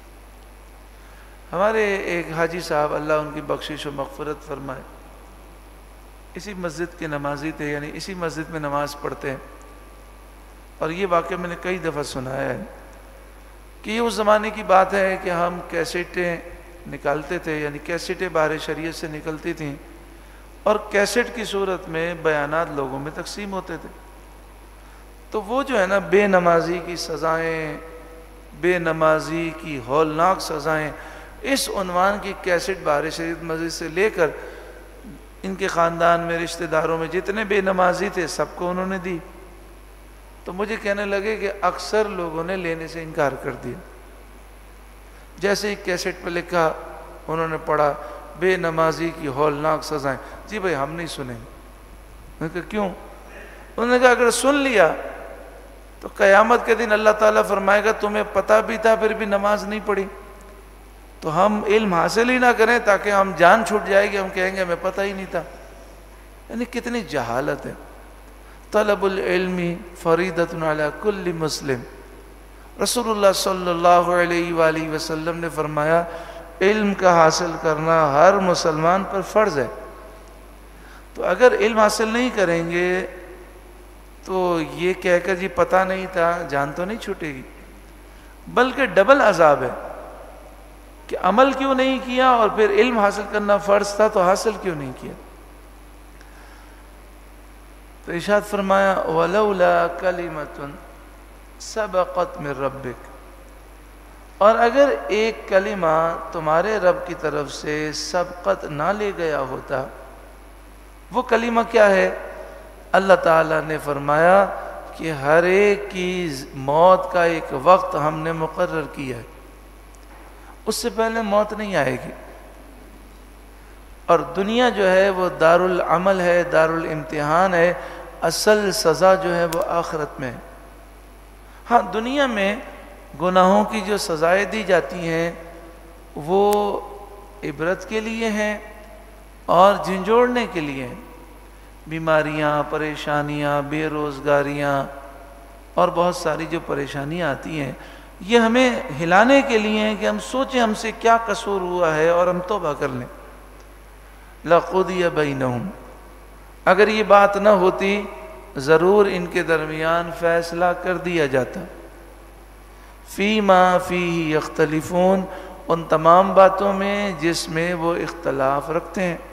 ہمارے ایک حاجی صاحب، اللہ ان کی بخشش و مغفرت فرمائے، اسی مسجد کے نمازی تھے، یعنی اسی مسجد میں نماز پڑھتے ہیں، اور یہ واقعہ میں نے کئی دفعہ سنایا ہے کہ یہ اس زمانے کی بات ہے کہ ہم کیسٹیں نکالتے تھے، یعنی کیسٹیں باہر شریعت سے نکلتی تھیں، اور کیسٹ کی صورت میں بیانات لوگوں میں تقسیم ہوتے تھے۔ تو وہ جو ہے نا بے نمازی کی سزائیں، بے نمازی کی ہولناک سزائیں، اس عنوان کی کیسٹ باہر شریعت مسجد سے لے کر ان کے خاندان میں، رشتہ داروں میں جتنے بے نمازی تھے سب کو انہوں نے دی۔ تو مجھے کہنے لگے کہ اکثر لوگوں نے لینے سے انکار کر دیا۔ جیسے ہی کیسٹ پہ لکھا، انہوں نے پڑھا بے نمازی کی ہولناک سزائیں، جی بھائی ہم نہیں سنیں گے۔ میں نے کہا کیوں؟ انہوں نے کہا اگر سن لیا تو قیامت کے دن اللہ تعالیٰ فرمائے گا تمہیں پتہ بھی تھا پھر بھی نماز نہیں پڑھی، تو ہم علم حاصل ہی نہ کریں تاکہ ہم جان چھوٹ جائے گی، ہم کہیں گے ہمیں پتہ ہی نہیں تھا۔ یعنی کتنی جہالت ہے۔ طلب العلم فریضۃ علی کل مسلم، رسول اللہ صلی اللہ علیہ وآلہ وسلم نے فرمایا علم کا حاصل کرنا ہر مسلمان پر فرض ہے۔ تو اگر علم حاصل نہیں کریں گے تو یہ کہہ کر جی پتہ نہیں تھا، جان تو نہیں چھوٹے گی، بلکہ ڈبل عذاب ہے کہ عمل کیوں نہیں کیا، اور پھر علم حاصل کرنا فرض تھا تو حاصل کیوں نہیں کیا۔ تو ارشاد فرمایا وَلَوْلَا كَلِمَةٌ سَبَقَتْ مِن رَبِّكَ، اور اگر ایک کلمہ تمہارے رب کی طرف سے سبقت نہ لے گیا ہوتا، وہ کلمہ کیا ہے؟ اللہ تعالیٰ نے فرمایا کہ ہر ایک کی موت کا ایک وقت ہم نے مقرر کیا ہے، اس سے پہلے موت نہیں آئے گی، اور دنیا جو ہے وہ دار العمل ہے، دار الامتحان ہے، اصل سزا جو ہے وہ آخرت میں ہے۔ ہاں دنیا میں گناہوں کی جو سزائیں دی جاتی ہیں وہ عبرت کے لیے ہیں اور جھنجھوڑنے کے لیے ہیں، بیماریاں، پریشانیاں، بے روزگاریاں اور بہت ساری جو پریشانیاں آتی ہیں، یہ ہمیں ہلانے کے لیے ہیں کہ ہم سوچیں ہم سے کیا قصور ہوا ہے اور ہم توبہ کر لیں۔ لَقُضِيَ بَيْنَهُمْ، اگر یہ بات نہ ہوتی ضرور ان کے درمیان فیصلہ کر دیا جاتا۔ فِيمَا فِيهِ يَخْتَلِفُونَ، ان تمام باتوں میں جس میں وہ اختلاف رکھتے ہیں۔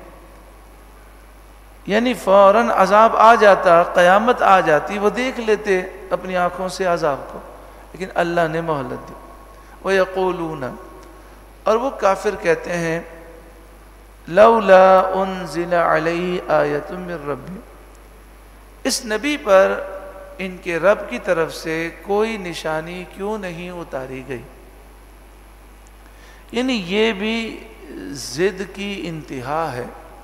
یعنی فوراً عذاب آ جاتا، قیامت آ جاتی، وہ دیکھ لیتے اپنی آنکھوں سے عذاب کو، لیکن اللہ نے مہلت دی۔ وَيَقُولُونَ، اور وہ کافر کہتے ہیں لولا انزل علیہ آیۃ من ربہ، اس نبی پر ان کے رب کی طرف سے کوئی نشانی کیوں نہیں اتاری گئی۔ یعنی یہ بھی ضد کی انتہا ہے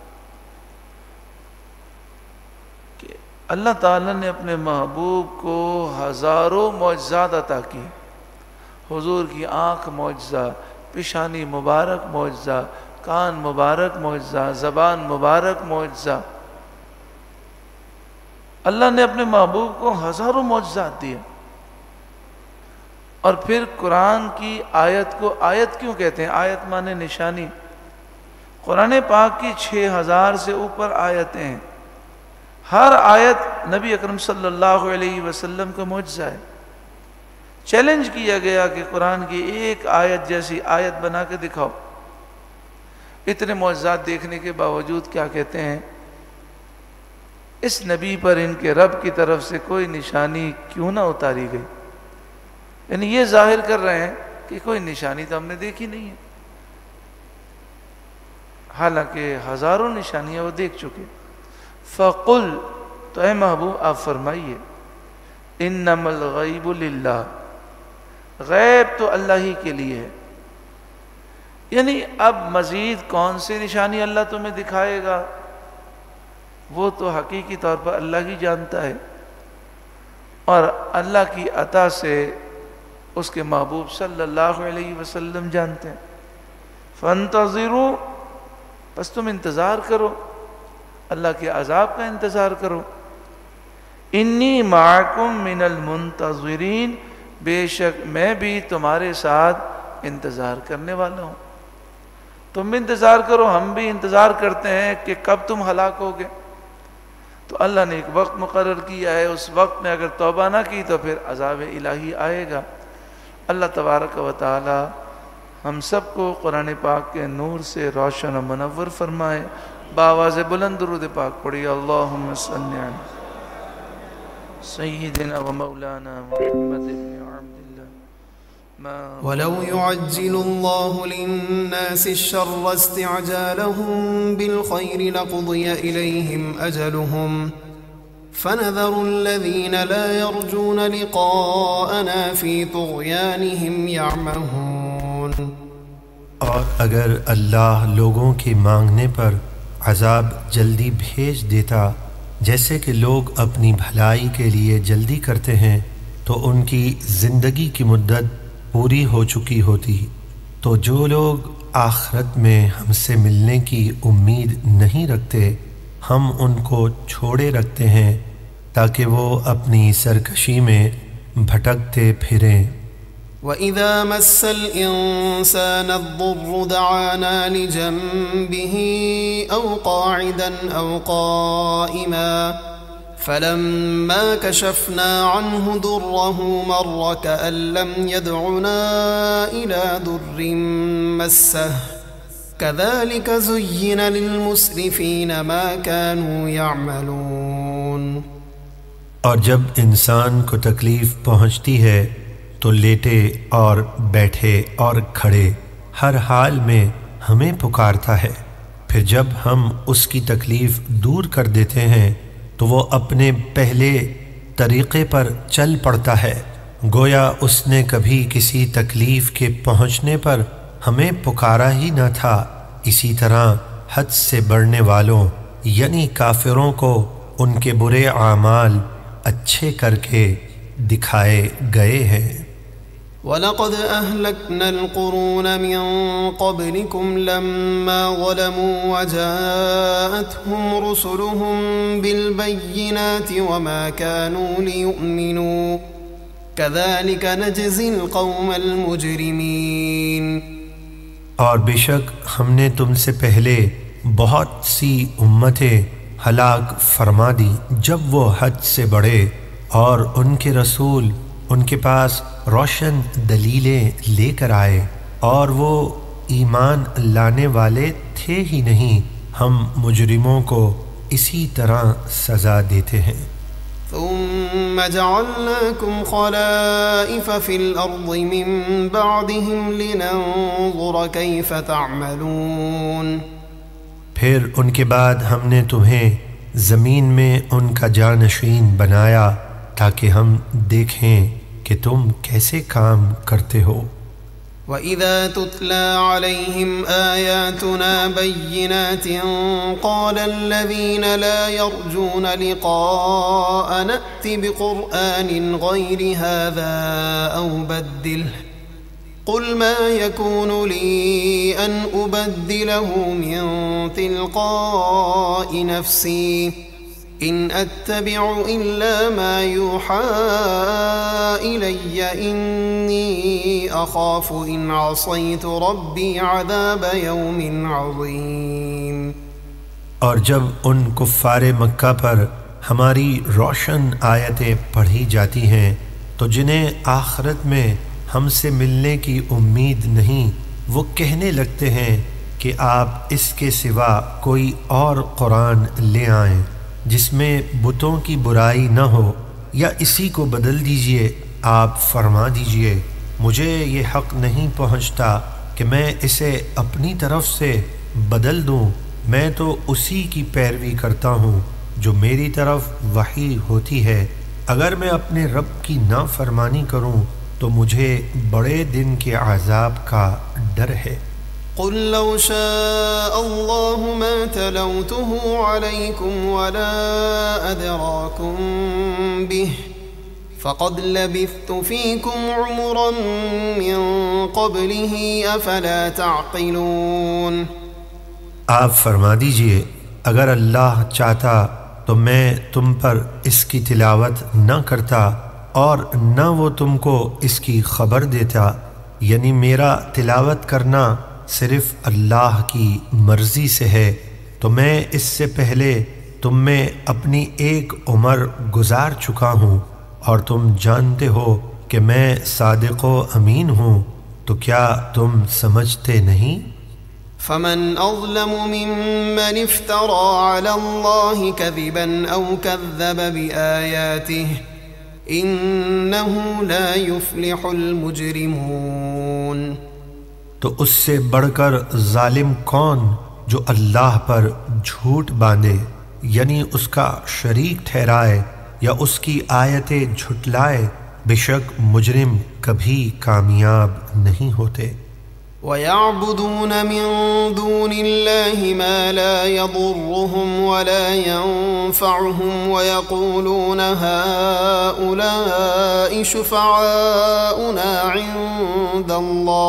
کہ اللہ تعالیٰ نے اپنے محبوب کو ہزاروں معجزات عطا کیے، حضور کی آنکھ معجزہ، پیشانی مبارک معجزہ، کان مبارک معجزہ، زبان مبارک معجزہ، اللہ نے اپنے محبوب کو ہزاروں معجزات دیے۔ اور پھر قرآن کی آیت کو آیت کیوں کہتے ہیں؟ آیت مانے نشانی۔ قرآن پاک کی 6000 سے اوپر آیتیں ہیں، ہر آیت نبی اکرم صلی اللہ علیہ وسلم کا معجزہ ہے۔ چیلنج کیا گیا کہ قرآن کی ایک آیت جیسی آیت بنا کے دکھاؤ۔ اتنے معجزات دیکھنے کے باوجود کیا کہتے ہیں؟ اس نبی پر ان کے رب کی طرف سے کوئی نشانی کیوں نہ اتاری گئی؟ یعنی یہ ظاہر کر رہے ہیں کہ کوئی نشانی تو ہم نے دیکھی نہیں ہے، حالانکہ ہزاروں نشانیاں وہ دیکھ چکے۔ فَقُلْ، تو اے محبوب آپ فرمائیے، اِنَّمَا الْغَيْبُ لِلَّهِ، غیب تو اللہ ہی کے لیے ہے۔ یعنی اب مزید کون سی نشانی اللہ تمہیں دکھائے گا، وہ تو حقیقی طور پر اللہ ہی جانتا ہے۔ اور اللہ کی عطا سے اس کے محبوب صلی اللہ علیہ وسلم جانتے ہیں۔ فانتظروا، بس تم انتظار کرو، اللہ کے عذاب کا انتظار کرو۔ انی معکم من المنتظرین، بے شک میں بھی تمہارے ساتھ انتظار کرنے والا ہوں۔ تم بھی انتظار کرو، ہم بھی انتظار کرتے ہیں کہ کب تم ہلاک ہوگے۔ تو اللہ نے ایک وقت مقرر کیا ہے، اس وقت میں اگر توبہ نہ کی تو پھر عذاب الہی آئے گا۔ اللہ تبارک و تعالی ہم سب کو قرآن پاک کے نور سے روشن و منور فرمائے۔ بآواز بلند درود پاک پڑھیے، اللہم صلی علی سیدنا و مولانا محمد بن عبد اللہ۔ ولو يعجل الله للناس الشر استعجالهم بالخير لقضي إليهم أجلهم فنذر الذين لا يرجون لقاءنا في طغيانهم يعمهون۔ اور اگر اللہ لوگوں کے مانگنے پر عذاب جلدی بھیج دیتا جیسے کہ لوگ اپنی بھلائی کے لیے جلدی کرتے ہیں، تو ان کی زندگی کی مدت پوری ہو چکی ہوتی۔ تو جو لوگ آخرت میں ہم سے ملنے کی امید نہیں رکھتے، ہم ان کو چھوڑے رکھتے ہیں تاکہ وہ اپنی سرکشی میں بھٹکتے پھریں۔ وَإِذَا مَسَّ الْإِنسَانَ الضُّرُّ دَعَانَا لِجَنبِهِ أَوْ قَاعِدًا أَوْ قَائِمًا فَلَمَّا كَشَفْنَا عَنْهُ ضُرَّهُ مَرَّ كَأَن لَّمْ يَدْعُنَا إِلَى ضُرٍّ مَّسَّهُ كَذَلِكَ زُيِّنَ لِلْمُسْرِفِينَ مَا كَانُوا يَعْمَلُونَ۔ اور جب انسان کو تکلیف پہنچتی ہے تو لیٹے اور بیٹھے اور کھڑے ہر حال میں ہمیں پکارتا ہے، پھر جب ہم اس کی تکلیف دور کر دیتے ہیں تو وہ اپنے پہلے طریقے پر چل پڑتا ہے، گویا اس نے کبھی کسی تکلیف کے پہنچنے پر ہمیں پکارا ہی نہ تھا۔ اسی طرح حد سے بڑھنے والوں یعنی کافروں کو ان کے برے اعمال اچھے کر کے دکھائے گئے ہیں۔ وَلَقَدْ أَهْلَكْنَا الْقُرُونَ مِنْ قَبْلِكُمْ لَمَّا ظَلَمُوا وَجَاءَتْهُمْ رُسُلُهُم بِالْبَيِّنَاتِ وَمَا كَانُوا لِيُؤْمِنُوا كَذَلِكَ نَجْزِي الْقَوْمَ الْمُجْرِمِينَ۔ اور بے شک ہم نے تم سے پہلے بہت سی امتیں ہلاک فرما دی جب وہ حد سے بڑھے اور ان کے رسول ان کے پاس روشن دلیلیں لے کر آئے اور وہ ایمان لانے والے تھے ہی نہیں، ہم مجرموں کو اسی طرح سزا دیتے ہیں۔ ثم جعلناكم خلائف في الأرض من بعدهم لننظر كيف تعملون۔ پھر ان کے بعد ہم نے تمہیں زمین میں ان کا جانشین بنایا تاکہ ہم دیکھیں کہ تم کیسے کام کرتے ہو۔ وَإِذَا تُتْلَى عَلَيْهِمْ آيَاتُنَا بَيِّنَاتٍ قَالَ الَّذِينَ لَا يَرْجُونَ لِقَاءَنَا ائْتِ بِقُرْآنٍ غَيْرِ هَذَا أَوْ بَدِّلْهُ قُلْ مَا يَكُونُ لِي أَنْ أُبَدِّلَهُ مِنْ تِلْقَاءِ نَفْسِي إِنْ أَتَّبِعُ إِلَّا مَا يُوحَى إِلَيَّ إِنِّي أَخَافُ إِنْ عَصَيْتُ رَبِّي عَذَابَ يَوْمٍ عَظِيمٍ۔ اور جب ان کفار مکہ پر ہماری روشن آیتیں پڑھی جاتی ہیں تو جنہیں آخرت میں ہم سے ملنے کی امید نہیں، وہ کہنے لگتے ہیں کہ آپ اس کے سوا کوئی اور قرآن لے آئیں جس میں بتوں کی برائی نہ ہو، یا اسی کو بدل دیجئے۔ آپ فرما دیجئے مجھے یہ حق نہیں پہنچتا کہ میں اسے اپنی طرف سے بدل دوں، میں تو اسی کی پیروی کرتا ہوں جو میری طرف وحی ہوتی ہے۔ اگر میں اپنے رب کی نافرمانی کروں تو مجھے بڑے دن کے عذاب کا ڈر ہے۔ قل لو شاء الله ما تلوته عليكم ولا أدراكم به فقد لبثت فيكم عمرا من قبله أفلا تعقلون۔ آپ فرما دیجئے اگر اللہ چاہتا تو میں تم پر اس کی تلاوت نہ کرتا اور نہ وہ تم کو اس کی خبر دیتا، یعنی میرا تلاوت کرنا صرف اللہ کی مرضی سے ہے، تو میں اس سے پہلے تم میں اپنی ایک عمر گزار چکا ہوں، اور تم جانتے ہو کہ میں صادق و امین ہوں، تو کیا تم سمجھتے نہیں؟ فمن أظلم ممن افترى على الله كذبا أو كذب بآياته إنه لا يفلح المجرمون۔ تو اس سے بڑھ کر ظالم کون جو اللہ پر جھوٹ باندھے، یعنی اس کا شریک ٹھہرائے یا اس کی آیتیں جھٹلائے، بے شک مجرم کبھی کامیاب نہیں ہوتے۔ وَيَعْبُدُونَ مِن دُونِ اللَّهِ مَا لَا يَضُرُّهُمْ وَلَا يَنفَعُهُمْ وَيَقُولُونَ هَؤُلَاءِ شُفَعَاؤُنَا عِندَ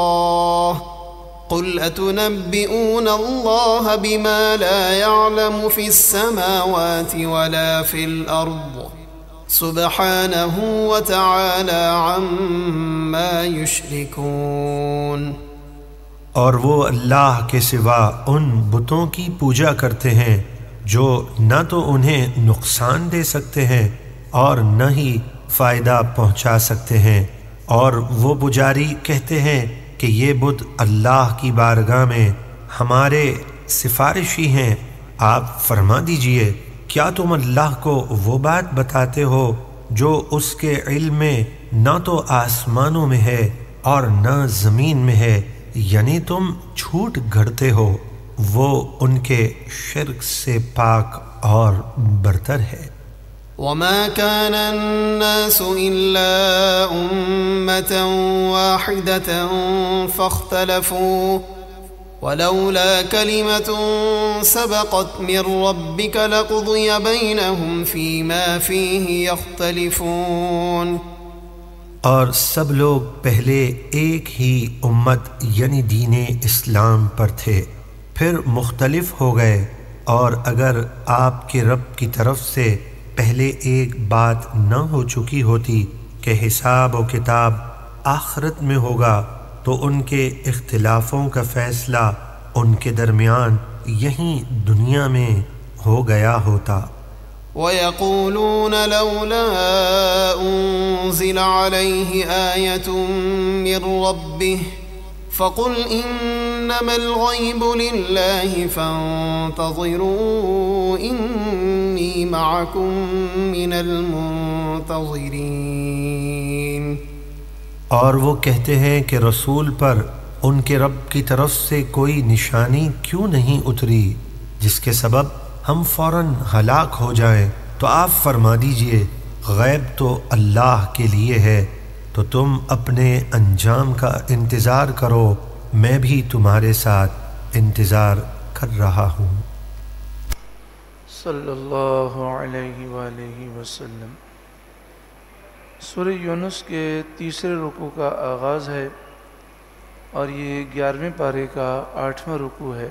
اللَّهِ قُلْ أَتُنَبِّئُونَ اللَّهَ بِمَا لَا يَعْلَمُ فِي السَّمَاوَاتِ وَلَا فِي الْأَرْضِ سُبْحَانَهُ وَتَعَالَى عَمَّا يُشْرِكُونَ۔ اور وہ اللہ کے سوا ان بتوں کی پوجا کرتے ہیں جو نہ تو انہیں نقصان دے سکتے ہیں اور نہ ہی فائدہ پہنچا سکتے ہیں، اور وہ پجاری کہتے ہیں کہ یہ بت اللہ کی بارگاہ میں ہمارے سفارشی ہیں۔ آپ فرما دیجئے کیا تم اللہ کو وہ بات بتاتے ہو جو اس کے علم میں نہ تو آسمانوں میں ہے اور نہ زمین میں ہے، یعنی تم جھوٹ گھڑتے ہو، وہ ان کے شرک سے پاک اور برتر ہے۔ وَمَا كَانَ النَّاسُ إِلَّا أُمَّةً وَاحِدَةً فَاخْتَلَفُوا وَلَوْلَا كَلِمَةٌ سَبَقَتْ مِنْ رَبِّكَ لَقُضِيَ بَيْنَهُمْ فِيمَا فِيهِ يَخْتَلِفُونَ۔ اور سب لوگ پہلے ایک ہی امت یعنی دین اسلام پر تھے، پھر مختلف ہو گئے، اور اگر آپ کے رب کی طرف سے پہلے ایک بات نہ ہو چکی ہوتی کہ حساب و کتاب آخرت میں ہوگا، تو ان کے اختلافوں کا فیصلہ ان کے درمیان یہیں دنیا میں ہو گیا ہوتا۔ وَيَقُولُونَ لَوْلَا أُنزِلَ عَلَيْهِ آيَةٌ مِّن رَّبِّهِ فَقُلْ إِنَّمَا الْغَيْبُ لِلَّهِ فَانتَظِرُوا إِنِّي مَعَكُم مِّنَ الْمُنتَظِرِينَ۔ اور وہ کہتے ہیں کہ رسول پر ان کے رب کی طرف سے کوئی نشانی کیوں نہیں اتری جس کے سبب ہم فوراً ہلاک ہو جائیں، تو آپ فرما دیجئے غیب تو اللہ کے لیے ہے، تو تم اپنے انجام کا انتظار کرو، میں بھی تمہارے ساتھ انتظار کر رہا ہوں۔ صلی اللہ علیہ وآلہ وسلم۔ سورہ یونس کے تیسرے رکوع کا آغاز ہے اور یہ 11ویں پارے کا 8واں رکوع ہے۔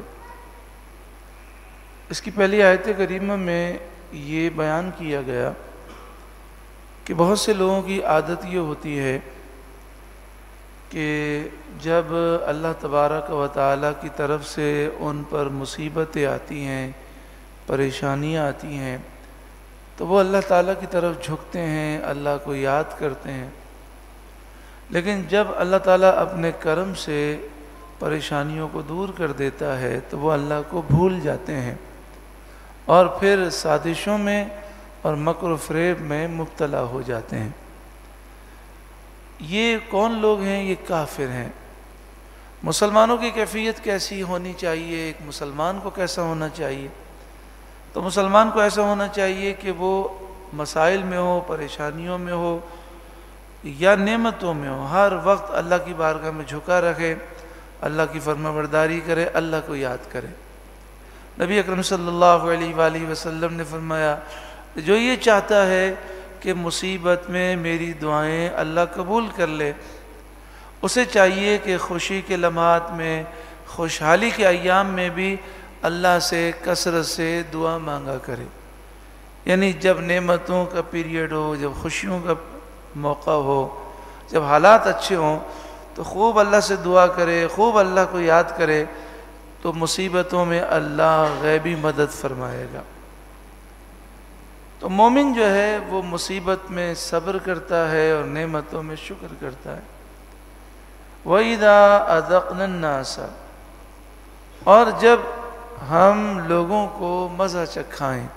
اس کی پہلی آیت کریمہ میں یہ بیان کیا گیا کہ بہت سے لوگوں کی عادت یہ ہوتی ہے کہ جب اللہ تبارک و تعالیٰ کی طرف سے ان پر مصیبتیں آتی ہیں، پریشانیاں آتی ہیں، تو وہ اللہ تعالیٰ کی طرف جھکتے ہیں، اللہ کو یاد کرتے ہیں، لیکن جب اللہ تعالیٰ اپنے کرم سے پریشانیوں کو دور کر دیتا ہے تو وہ اللہ کو بھول جاتے ہیں اور پھر سازشوں میں اور مکر و فریب میں مبتلا ہو جاتے ہیں۔ یہ کون لوگ ہیں؟ یہ کافر ہیں۔ مسلمانوں کی کیفیت کیسی ہونی چاہیے؟ ایک مسلمان کو کیسا ہونا چاہیے؟ تو مسلمان کو ایسا ہونا چاہیے کہ وہ مسائل میں ہو، پریشانیوں میں ہو یا نعمتوں میں ہو، ہر وقت اللہ کی بارگاہ میں جھکا رکھے، اللہ کی فرمانبرداری کرے، اللہ کو یاد کرے۔ نبی اکرم صلی اللہ علیہ وآلہ وسلم نے فرمایا جو یہ چاہتا ہے کہ کہ مصیبت میں میری دعائیں اللہ قبول کر لے، اسے چاہیے کہ خوشی کے لمحات میں، خوشحالی کے ایام میں بھی اللہ سے کثرت سے دعا مانگا کرے۔ یعنی جب نعمتوں کا پیریڈ ہو، جب خوشیوں کا موقع ہو، جب حالات اچھے ہوں تو خوب اللہ سے دعا کرے، خوب اللہ کو یاد کرے، تو مصیبتوں میں اللہ غیبی مدد فرمائے گا۔ تو مومن جو ہے وہ مصیبت میں صبر کرتا ہے اور نعمتوں میں شکر کرتا ہے۔ وَإِذَا أَذَقْنَا النَّاسَ، اور جب ہم لوگوں کو مزہ چکھائیں،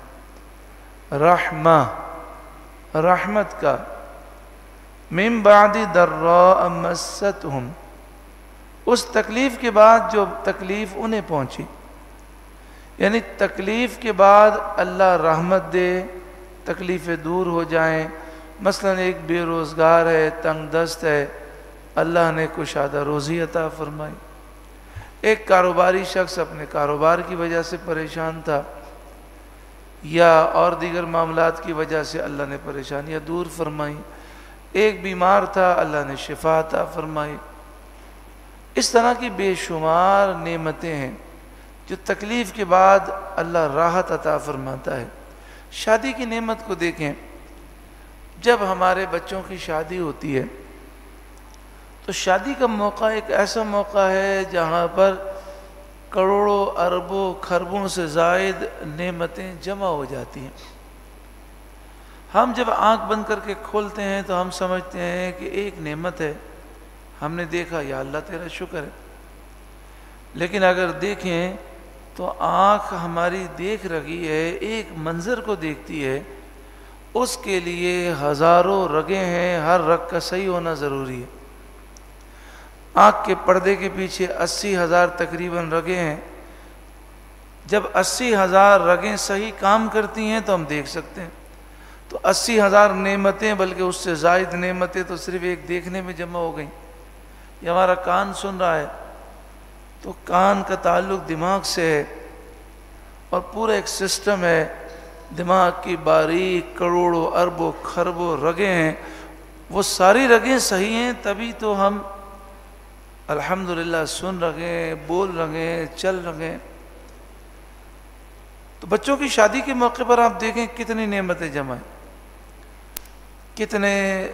رحمت کا، من بعد ضراء مستہم، اس تکلیف کے بعد جو تکلیف انہیں پہنچی، یعنی تکلیف کے بعد اللہ رحمت دے، تکلیفیں دور ہو جائیں۔ مثلا ایک بے روزگار ہے، تنگ دست ہے، اللہ نے کشادہ روزی عطا فرمائی۔ ایک کاروباری شخص اپنے کاروبار کی وجہ سے پریشان تھا، یا اور دیگر معاملات کی وجہ سے اللہ نے پریشانیاں دور فرمائی۔ ایک بیمار تھا، اللہ نے شفا عطا فرمائی۔ اس طرح کی بے شمار نعمتیں ہیں جو تکلیف کے بعد اللہ راحت عطا فرماتا ہے۔ شادی کی نعمت کو دیکھیں، جب ہمارے بچوں کی شادی ہوتی ہے تو شادی کا موقع ایک ایسا موقع ہے جہاں پر کروڑوں اربوں خربوں سے زائد نعمتیں جمع ہو جاتی ہیں۔ ہم جب آنکھ بند کر کے کھولتے ہیں تو ہم سمجھتے ہیں کہ ایک نعمت ہے، ہم نے دیکھا، یا اللہ تیرا شکر ہے۔ لیکن اگر دیکھیں تو آنکھ ہماری دیکھ رہی ہے، ایک منظر کو دیکھتی ہے، اس کے لیے ہزاروں رگیں ہیں، ہر رگ کا صحیح ہونا ضروری ہے۔ آنکھ کے پردے کے پیچھے 80,000 تقریباً رگیں ہیں۔ جب 80,000 رگیں صحیح کام کرتی ہیں تو ہم دیکھ سکتے ہیں۔ تو 80,000 نعمتیں، بلکہ اس سے زائد نعمتیں تو صرف ایک دیکھنے میں جمع ہو گئیں۔ یہ ہمارا کان سن رہا ہے تو کان کا تعلق دماغ سے ہے، اور پورا ایک سسٹم ہے، دماغ کی باریک کروڑوں اربوں خربوں رگیں ہیں، وہ ساری رگیں صحیح ہیں تبھی تو ہم الحمدللہ سن رہے ہیں، بول رہے ہیں، چل رہے ہیں۔ تو بچوں کی شادی کے موقع پر آپ دیکھیں کتنی نعمتیں جمع ہیں، کتنے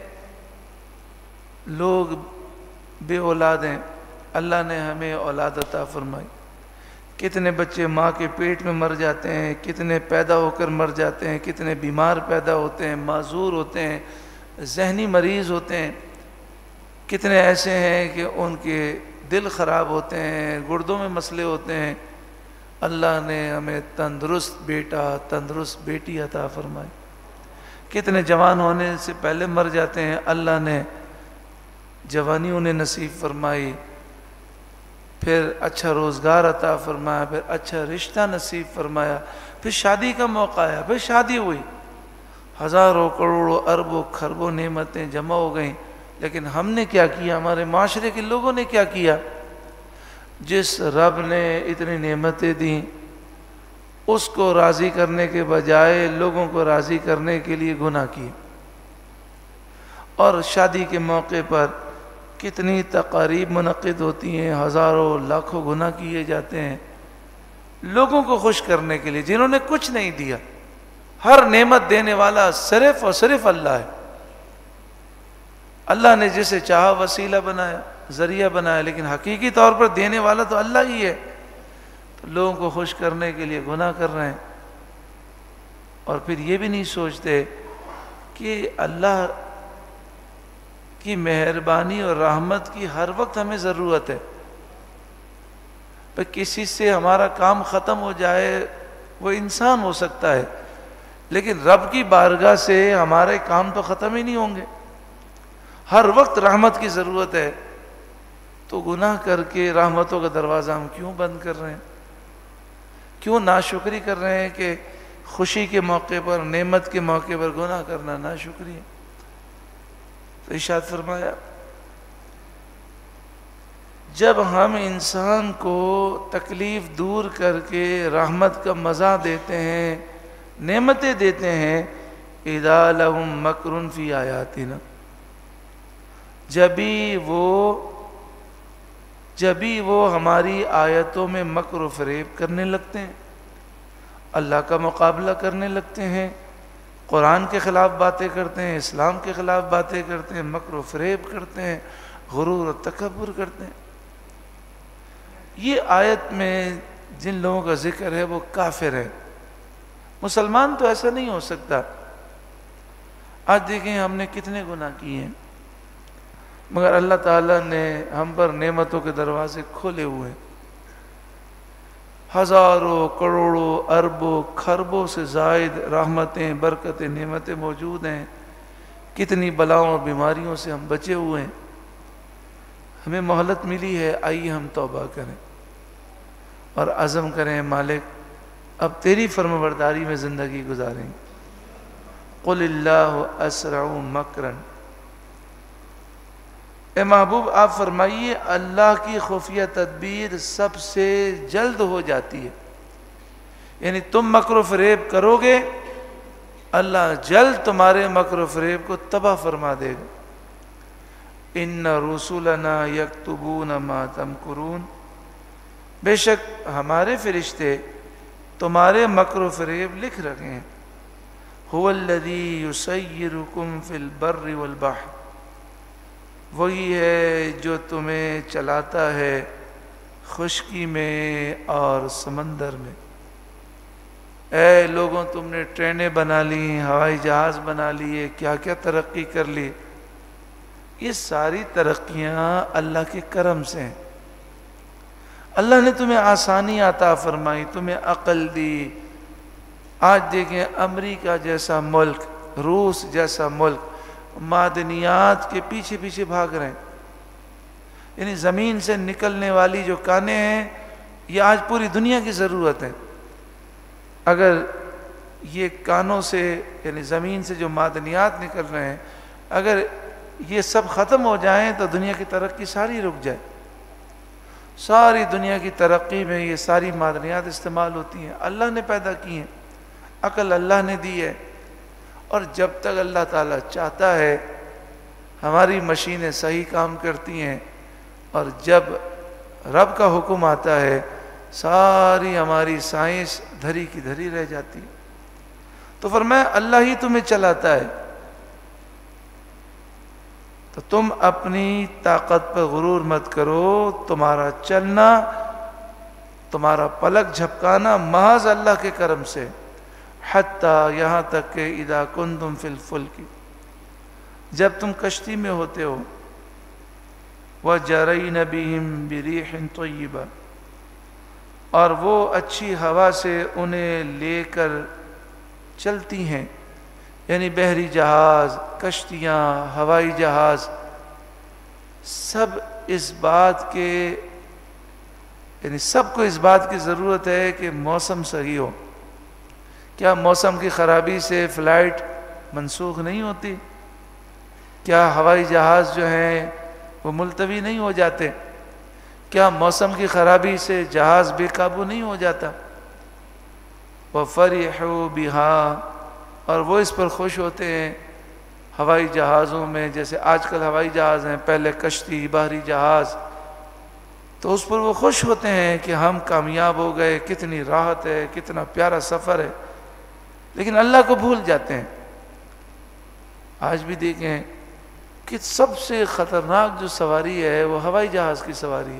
لوگ بے اولاد ہیں، اللہ نے ہمیں اولاد عطا فرمائی۔ کتنے بچے ماں کے پیٹ میں مر جاتے ہیں، کتنے پیدا ہو کر مر جاتے ہیں، کتنے بیمار پیدا ہوتے ہیں، معذور ہوتے ہیں، ذہنی مریض ہوتے ہیں، کتنے ایسے ہیں کہ ان کے دل خراب ہوتے ہیں، گردوں میں مسئلے ہوتے ہیں۔ اللہ نے ہمیں تندرست بیٹا، تندرست بیٹی عطا فرمائی۔ کتنے جوان ہونے سے پہلے مر جاتے ہیں، اللہ نے جوانی انہیں نصیب فرمائی، پھر اچھا روزگار عطا فرمایا، پھر اچھا رشتہ نصیب فرمایا، پھر شادی کا موقع آیا، پھر شادی ہوئی، ہزاروں کروڑوں اربوں خربوں نعمتیں جمع ہو گئیں۔ لیکن ہم نے کیا کیا، ہمارے معاشرے کے لوگوں نے کیا کیا؟ جس رب نے اتنی نعمتیں دیں اس کو راضی کرنے کے بجائے لوگوں کو راضی کرنے کے لیے گناہ کیے۔ اور شادی کے موقع پر کتنی تقاریب منعقد ہوتی ہیں، ہزاروں لاکھوں گناہ کیے جاتے ہیں لوگوں کو خوش کرنے کے لیے، جنہوں نے کچھ نہیں دیا۔ ہر نعمت دینے والا صرف اور صرف اللہ ہے۔ اللہ نے جسے چاہا وسیلہ بنایا، ذریعہ بنایا، لیکن حقیقی طور پر دینے والا تو اللہ ہی ہے۔ تو لوگوں کو خوش کرنے کے لیے گناہ کر رہے ہیں، اور پھر یہ بھی نہیں سوچتے کہ اللہ کی مہربانی اور رحمت کی ہر وقت ہمیں ضرورت ہے۔ پر کسی سے ہمارا کام ختم ہو جائے، وہ انسان ہو سکتا ہے، لیکن رب کی بارگاہ سے ہمارے کام تو ختم ہی نہیں ہوں گے۔ ہر وقت رحمت کی ضرورت ہے، تو گناہ کر کے رحمتوں کا دروازہ ہم کیوں بند کر رہے ہیں؟ کیوں ناشکری کر رہے ہیں کہ خوشی کے موقع پر، نعمت کے موقع پر گناہ کرنا ناشکری ہے؟ تو ارشاد فرمایا جب ہم انسان کو تکلیف دور کر کے رحمت کا مزہ دیتے ہیں، نعمتیں دیتے ہیں، اذا لہم مکر فی آیاتنا، جبھی وہ ہماری آیتوں میں مکر و فریب کرنے لگتے ہیں، اللہ کا مقابلہ کرنے لگتے ہیں، قرآن کے خلاف باتیں کرتے ہیں، اسلام کے خلاف باتیں کرتے ہیں، مکر و فریب کرتے ہیں، غرور و تکبر کرتے ہیں۔ یہ آیت میں جن لوگوں کا ذکر ہے وہ کافر ہے، مسلمان تو ایسا نہیں ہو سکتا۔ آج دیکھیں ہم نے کتنے گناہ کیے ہیں، مگر اللہ تعالیٰ نے ہم پر نعمتوں کے دروازے کھولے ہوئے ہیں، ہزاروں کروڑوں اربوں کھربوں سے زائد رحمتیں برکتیں نعمتیں موجود ہیں، کتنی بلاؤں اور بیماریوں سے ہم بچے ہوئے ہیں، ہمیں مہلت ملی ہے، آئیے ہم توبہ کریں اور عزم کریں مالک اب تیری فرمانبرداری میں زندگی گزاریں۔ قل اللہ اسرع مکرا، اے محبوب آپ فرمائیے اللہ کی خفیہ تدبیر سب سے جلد ہو جاتی ہے، یعنی تم مکر و فریب کرو گے اللہ جلد تمہارے مکر و فریب کو تباہ فرما دے گا۔ ان رسولنا یکتبون ما تمکرون، بے شک ہمارے فرشتے تمہارے مکر و فریب لکھ رکھے ہیں۔ هو الذی یسیرکم فی البر والبحر، وہی ہے جو تمہیں چلاتا ہے خشکی میں اور سمندر میں۔ اے لوگوں تم نے ٹرینیں بنا لی، ہوائی جہاز بنا لیے، کیا کیا ترقی کر لی، یہ ساری ترقیاں اللہ کے کرم سے ہیں۔ اللہ نے تمہیں آسانی عطا فرمائی، تمہیں عقل دی۔ آج دیکھیں امریکہ جیسا ملک، روس جیسا ملک معدنیات کے پیچھے پیچھے بھاگ رہے ہیں، یعنی زمین سے نکلنے والی جو کانیں ہیں یہ آج پوری دنیا کی ضرورت ہے۔ اگر یہ کانوں سے یعنی زمین سے جو معدنیات نکل رہے ہیں اگر یہ سب ختم ہو جائیں تو دنیا کی ترقی ساری رک جائے۔ ساری دنیا کی ترقی میں یہ ساری معدنیات استعمال ہوتی ہیں، اللہ نے پیدا کی ہیں، عقل اللہ نے دی ہے، اور جب تک اللہ تعالیٰ چاہتا ہے ہماری مشینیں صحیح کام کرتی ہیں، اور جب رب کا حکم آتا ہے ساری ہماری سائنس دھری کی دھری رہ جاتی ہے۔ تو فرمایا اللہ ہی تمہیں چلاتا ہے، تو تم اپنی طاقت پر غرور مت کرو، تمہارا چلنا تمہارا پلک جھپکانا محض اللہ کے کرم سے، حتیٰ یہاں تک کہ اذا کنتم فی الفلک، جب تم کشتی میں ہوتے ہو، وجرین بہم بریح طیبہ، اور وہ اچھی ہوا سے انہیں لے کر چلتی ہیں، یعنی بحری جہاز، کشتیاں، ہوائی جہاز، سب اس بات کے یعنی سب کو اس بات کی ضرورت ہے کہ موسم صحیح ہو۔ کیا موسم کی خرابی سے فلائٹ منسوخ نہیں ہوتی؟ کیا ہوائی جہاز جو ہیں وہ ملتوی نہیں ہو جاتے؟ کیا موسم کی خرابی سے جہاز بے قابو نہیں ہو جاتا؟ وَفَرِحُوا بِهَا، اور وہ اس پر خوش ہوتے ہیں ہوائی جہازوں میں، جیسے آج کل ہوائی جہاز ہیں، پہلے کشتی، بحری جہاز، تو اس پر وہ خوش ہوتے ہیں کہ ہم کامیاب ہو گئے، کتنی راحت ہے، کتنا پیارا سفر ہے، لیکن اللہ کو بھول جاتے ہیں۔ آج بھی دیکھیں کہ سب سے خطرناک جو سواری ہے وہ ہوائی جہاز کی سواری ہے۔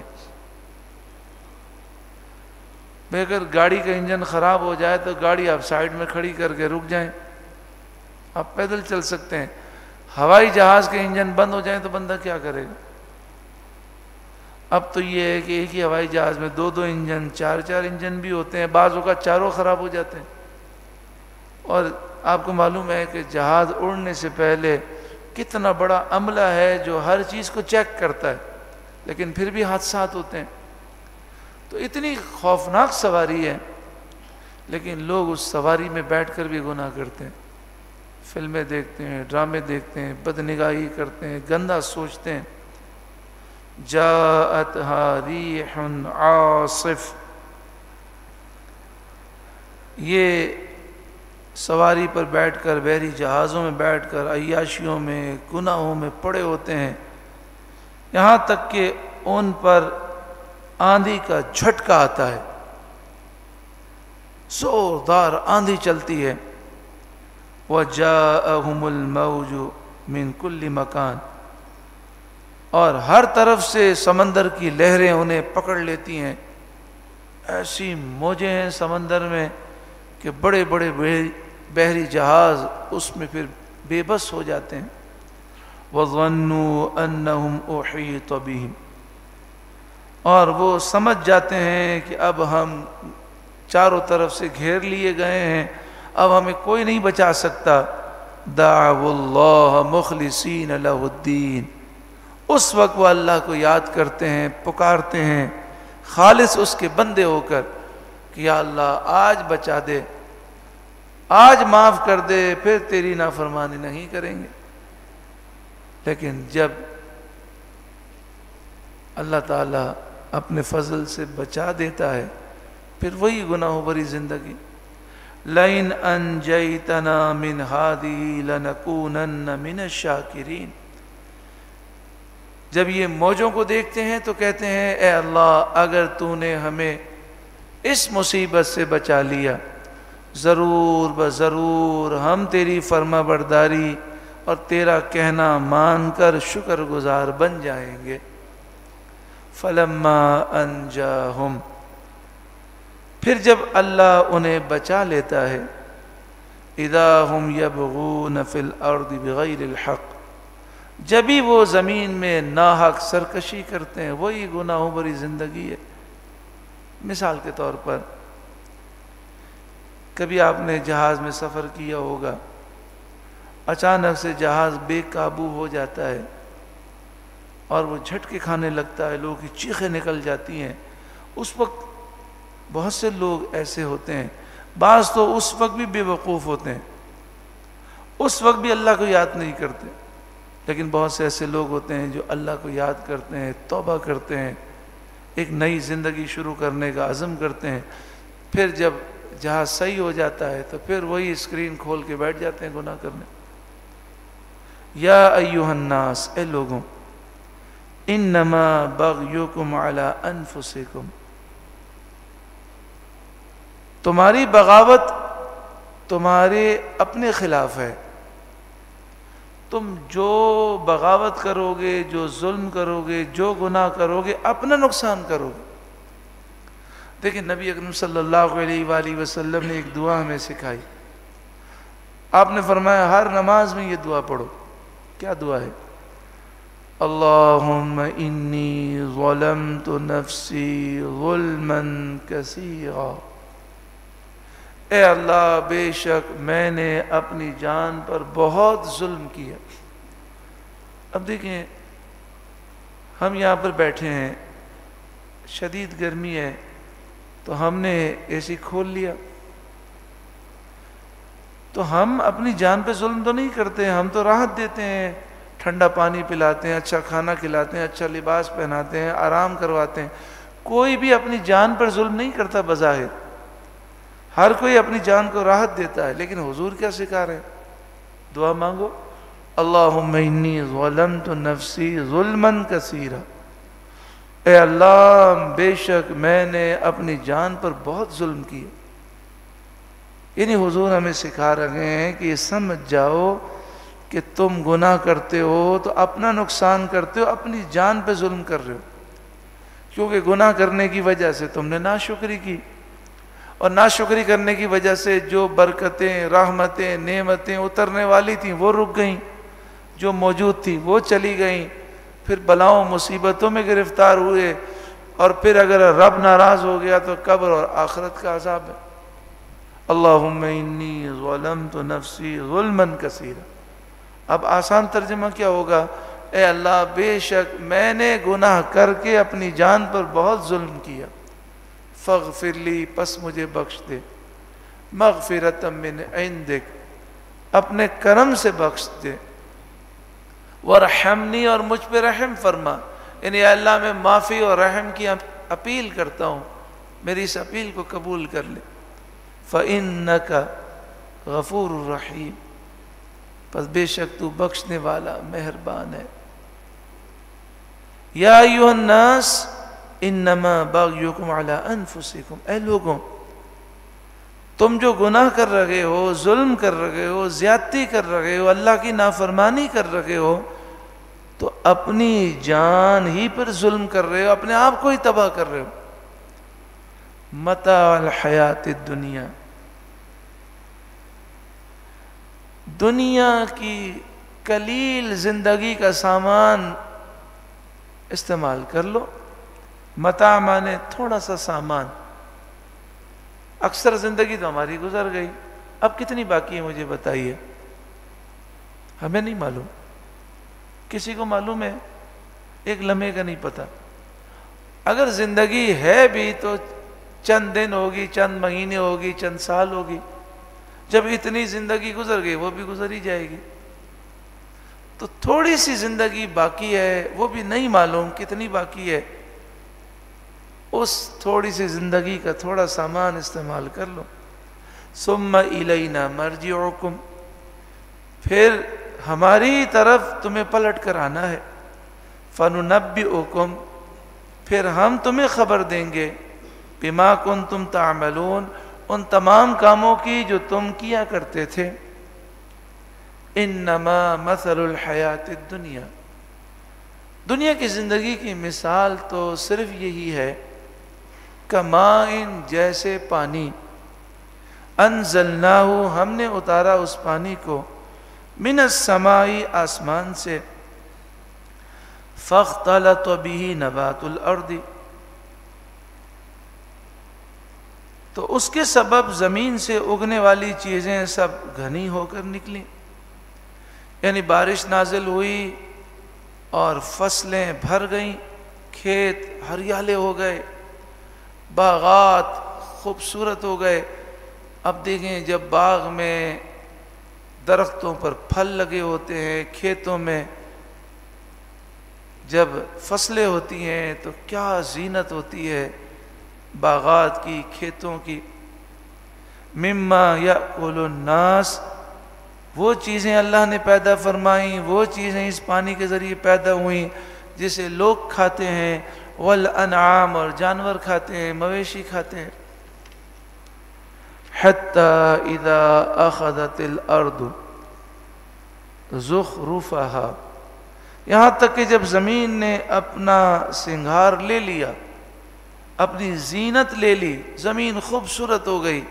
اگر گاڑی کا انجن خراب ہو جائے تو گاڑی آپ سائیڈ میں کھڑی کر کے رک جائیں، آپ پیدل چل سکتے ہیں۔ ہوائی جہاز کے انجن بند ہو جائیں تو بندہ کیا کرے گا؟ اب تو یہ ہے کہ ایک ہی ہوائی جہاز میں دو انجن، چار انجن بھی ہوتے ہیں، بعض اوقات چاروں خراب ہو جاتے ہیں۔ اور آپ کو معلوم ہے کہ جہاز اڑنے سے پہلے کتنا بڑا عملہ ہے جو ہر چیز کو چیک کرتا ہے، لیکن پھر بھی حادثات ہوتے ہیں۔ تو اتنی خوفناک سواری ہے، لیکن لوگ اس سواری میں بیٹھ کر بھی گناہ کرتے ہیں، فلمیں دیکھتے ہیں، ڈرامے دیکھتے ہیں، بدنگاہی کرتے ہیں، گندا سوچتے ہیں۔ جاءتها ریح عاصف، یہ سواری پر بیٹھ کر، بحری جہازوں میں بیٹھ کر عیاشیوں میں، گناہوں میں پڑے ہوتے ہیں، یہاں تک کہ ان پر آندھی کا جھٹکا آتا ہے، زوردار آندھی چلتی ہے، وَجَاءَهُمُ الْمَوْجُ مِنْ كُلِّ مَكَانٍ، اور ہر طرف سے سمندر کی لہریں انہیں پکڑ لیتی ہیں، ایسی موجیں ہیں سمندر میں کہ بڑے بڑے بحری جہاز اس میں پھر بے بس ہو جاتے ہیں۔ وَظَنُّوا أَنَّهُمْ أُحِيطَ بِهِمْ، اور وہ سمجھ جاتے ہیں کہ اب ہم چاروں طرف سے گھیر لیے گئے ہیں، اب ہمیں کوئی نہیں بچا سکتا۔ دعوا اللہ مخلصین لہ الدین، اس وقت وہ اللہ کو یاد کرتے ہیں، پکارتے ہیں خالص اس کے بندے ہو کر کہ یا اللہ آج بچا دے، آج معاف کر دے، پھر تیری نافرمانی نہیں کریں گے۔ لیکن جب اللہ تعالیٰ اپنے فضل سے بچا دیتا ہے پھر وہی گناہوں بری زندگی۔ لَئِنْ أَنْجَيْتَنَا مِنْ هَذِهِ لَنَكُونَنَّ مِنَ الشَّاكِرِينَ، جب یہ موجوں کو دیکھتے ہیں تو کہتے ہیں اے اللہ اگر تو نے ہمیں اس مصیبت سے بچا لیا، ضرور بضرور ہم تیری فرما برداری اور تیرا کہنا مان کر شکر گزار بن جائیں گے۔ فَلَمَّا أَنْجَاهُمْ، پھر جب اللہ انہیں بچا لیتا ہے، اِذَا هُمْ يَبْغُونَ فِي الْأَرْضِ بِغَيْرِ الْحَقِّ، جبھی وہ زمین میں ناحق سرکشی کرتے ہیں، وہی گناہوں بری زندگی ہے۔ مثال کے طور پر کبھی آپ نے جہاز میں سفر کیا ہوگا، اچانک سے جہاز بے قابو ہو جاتا ہے اور وہ جھٹکے کھانے لگتا ہے، لوگوں کی چیخیں نکل جاتی ہیں۔ اس وقت بہت سے لوگ ایسے ہوتے ہیں، بعض تو اس وقت بھی بے وقوف ہوتے ہیں، اس وقت بھی اللہ کو یاد نہیں کرتے، لیکن بہت سے ایسے لوگ ہوتے ہیں جو اللہ کو یاد کرتے ہیں، توبہ کرتے ہیں، ایک نئی زندگی شروع کرنے کا عزم کرتے ہیں، پھر جب جہاز صحیح ہو جاتا ہے تو پھر وہی اسکرین کھول کے بیٹھ جاتے ہیں گناہ کرنے۔ یا ایھا الناس، اے لوگوں، انما بغیکم علی انفسکم، تمہاری بغاوت تمہارے اپنے خلاف ہے، تم جو بغاوت کرو گے، جو ظلم کرو گے، جو گناہ کرو گے، اپنا نقصان کرو گے۔ دیکھیں نبی اکرم صلی اللہ علیہ وآلہ وسلم نے ایک دعا ہمیں سکھائی، آپ نے فرمایا ہر نماز میں یہ دعا پڑھو۔ کیا دعا ہے؟ اللہم انی ظلمت نفسی ظلما کثیرا، اے اللہ بے شک میں نے اپنی جان پر بہت ظلم کیا۔ اب دیکھیں ہم یہاں پر بیٹھے ہیں، شدید گرمی ہے تو ہم نے اے سی کھول لیا، تو ہم اپنی جان پہ ظلم تو نہیں کرتے، ہم تو راحت دیتے ہیں، ٹھنڈا پانی پلاتے ہیں، اچھا کھانا کھلاتے ہیں، اچھا لباس پہناتے ہیں، آرام کرواتے ہیں۔ کوئی بھی اپنی جان پر ظلم نہیں کرتا بظاہر، ہر کوئی اپنی جان کو راحت دیتا ہے، لیکن حضور کیا سکھا رہے ہیں؟ دعا مانگو، اللہم انی ظلمت نفسی ظلما کثیرا، اے اللہ بے شک میں نے اپنی جان پر بہت ظلم کیا۔ یعنی حضور ہمیں سکھا رہے ہیں کہ یہ سمجھ جاؤ کہ تم گناہ کرتے ہو تو اپنا نقصان کرتے ہو، اپنی جان پہ ظلم کر رہے ہو، کیونکہ گناہ کرنے کی وجہ سے تم نے ناشکری کی، اور ناشکری کرنے کی وجہ سے جو برکتیں، رحمتیں، نعمتیں اترنے والی تھیں وہ رک گئیں، جو موجود تھیں وہ چلی گئیں، پھر بلاؤں مصیبتوں میں گرفتار ہوئے، اور پھر اگر رب ناراض ہو گیا تو قبر اور آخرت کا عذاب ہے۔ اللہم انی ظلمت نفسی ظلما کثیرا، اب آسان ترجمہ کیا ہوگا؟ اے اللہ بے شک میں نے گناہ کر کے اپنی جان پر بہت ظلم کیا، فاغفر لی پس مجھے بخش دے، مغفرۃ من عندک اپنے کرم سے بخش دے، ورحمنی اور مجھ پہ رحم فرما، یعنی اے اللہ میں معافی اور رحم کی اپیل کرتا ہوں، میری اس اپیل کو قبول کر لے۔ فإنک غفور الرحیم، پس بے شک تو بخشنے والا مہربان ہے۔ یا ایھا الناس انما بغیکم علی انفسکم، اے لوگوں تم جو گناہ کر رہے ہو، ظلم کر رہے ہو، زیادتی کر رہے ہو، اللہ کی نافرمانی کر رہے ہو، تو اپنی جان ہی پر ظلم کر رہے ہو، اپنے آپ کو ہی تباہ کر رہے ہو۔ متاع الحیات الدنیا، دنیا کی قلیل زندگی کا سامان استعمال کر لو۔ متاع مانے تھوڑا سا سامان۔ اکثر زندگی تو ہماری گزر گئی، اب کتنی باقی ہے مجھے بتائیے، ہمیں نہیں معلوم، کسی کو معلوم ہے؟ ایک لمحے کا نہیں پتہ۔ اگر زندگی ہے بھی تو چند دن ہوگی، چند مہینے ہوگی، چند سال ہوگی، جب اتنی زندگی گزر گئی وہ بھی گزر ہی جائے گی۔ تو تھوڑی سی زندگی باقی ہے، وہ بھی نہیں معلوم کتنی باقی ہے، اس تھوڑی سی زندگی کا تھوڑا سامان استعمال کر لو۔ ثم الینا مرجعکم، پھر ہماری طرف تمہیں پلٹ کر آنا ہے۔ فننبئکم، پھر ہم تمہیں خبر دیں گے، بما کنتم تعملون، ان تمام کاموں کی جو تم کیا کرتے تھے۔ انما مثل الحیات الدنیا، دنیا کی زندگی کی مثال تو صرف یہی ہے، کماء، جیسے پانی، انزلناہ، ہم نے اتارا اس پانی کو، من السماء، آسمان سے، فاختلط به نبات الارض، تو اس کے سبب زمین سے اگنے والی چیزیں سب گھنی ہو کر نکلیں، یعنی بارش نازل ہوئی اور فصلیں بھر گئیں، کھیت ہریالے ہو گئے، باغات خوبصورت ہو گئے۔ اب دیکھیں جب باغ میں درختوں پر پھل لگے ہوتے ہیں، کھیتوں میں جب فصلیں ہوتی ہیں تو کیا زینت ہوتی ہے باغات کی، کھیتوں کی۔ مما یأکل الناس، وہ چیزیں اللہ نے پیدا فرمائیں، وہ چیزیں اس پانی کے ذریعے پیدا ہوئیں جسے لوگ کھاتے ہیں، والانعام، اور جانور کھاتے ہیں، مویشی کھاتے ہیں۔ حتی اذا اخذت الارض زخرفها، یہاں تک کہ جب زمین نے اپنا سنگھار لے لیا، اپنی زینت لے لی، زمین خوبصورت ہو گئی،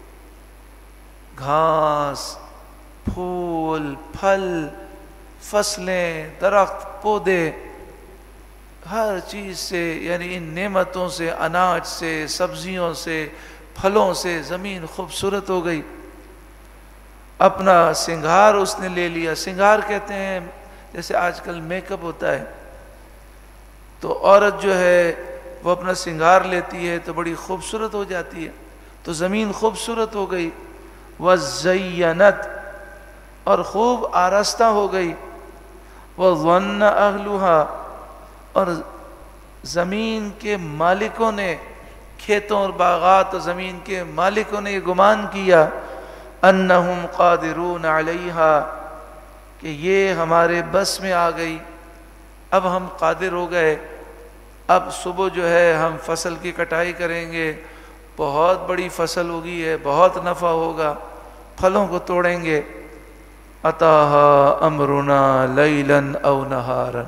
گھاس، پھول، پھل، فصلیں، درخت، پودے، ہر چیز سے، یعنی ان نعمتوں سے، اناج سے، سبزیوں سے، پھلوں سے زمین خوبصورت ہو گئی۔ اپنا سنگھار اس نے لے لیا۔ سنگھار کہتے ہیں جیسے آج کل میک اپ ہوتا ہے، تو عورت جو ہے وہ اپنا سنگھار لیتی ہے تو بڑی خوبصورت ہو جاتی ہے، تو زمین خوبصورت ہو گئی۔ وَزَيَّنَتْ، اور خوب آراستہ ہو گئی۔ وَظَنَّ أَهْلُهَا، اور زمین کے مالکوں نے، کھیتوں اور باغات اور زمین کے مالکوں نے یہ گمان کیا، أَنَّهُمْ قَادِرُونَ عَلَيْهَا، کہ یہ ہمارے بس میں آ گئی، اب ہم قادر ہو گئے، اب صبح جو ہے ہم فصل کی کٹائی کریں گے، بہت بڑی فصل ہوگی ہے، بہت نفع ہوگا، پھلوں کو توڑیں گے۔ أَتَاهَا أَمْرُنَا لَيْلًا أَوْ نَهَارًا،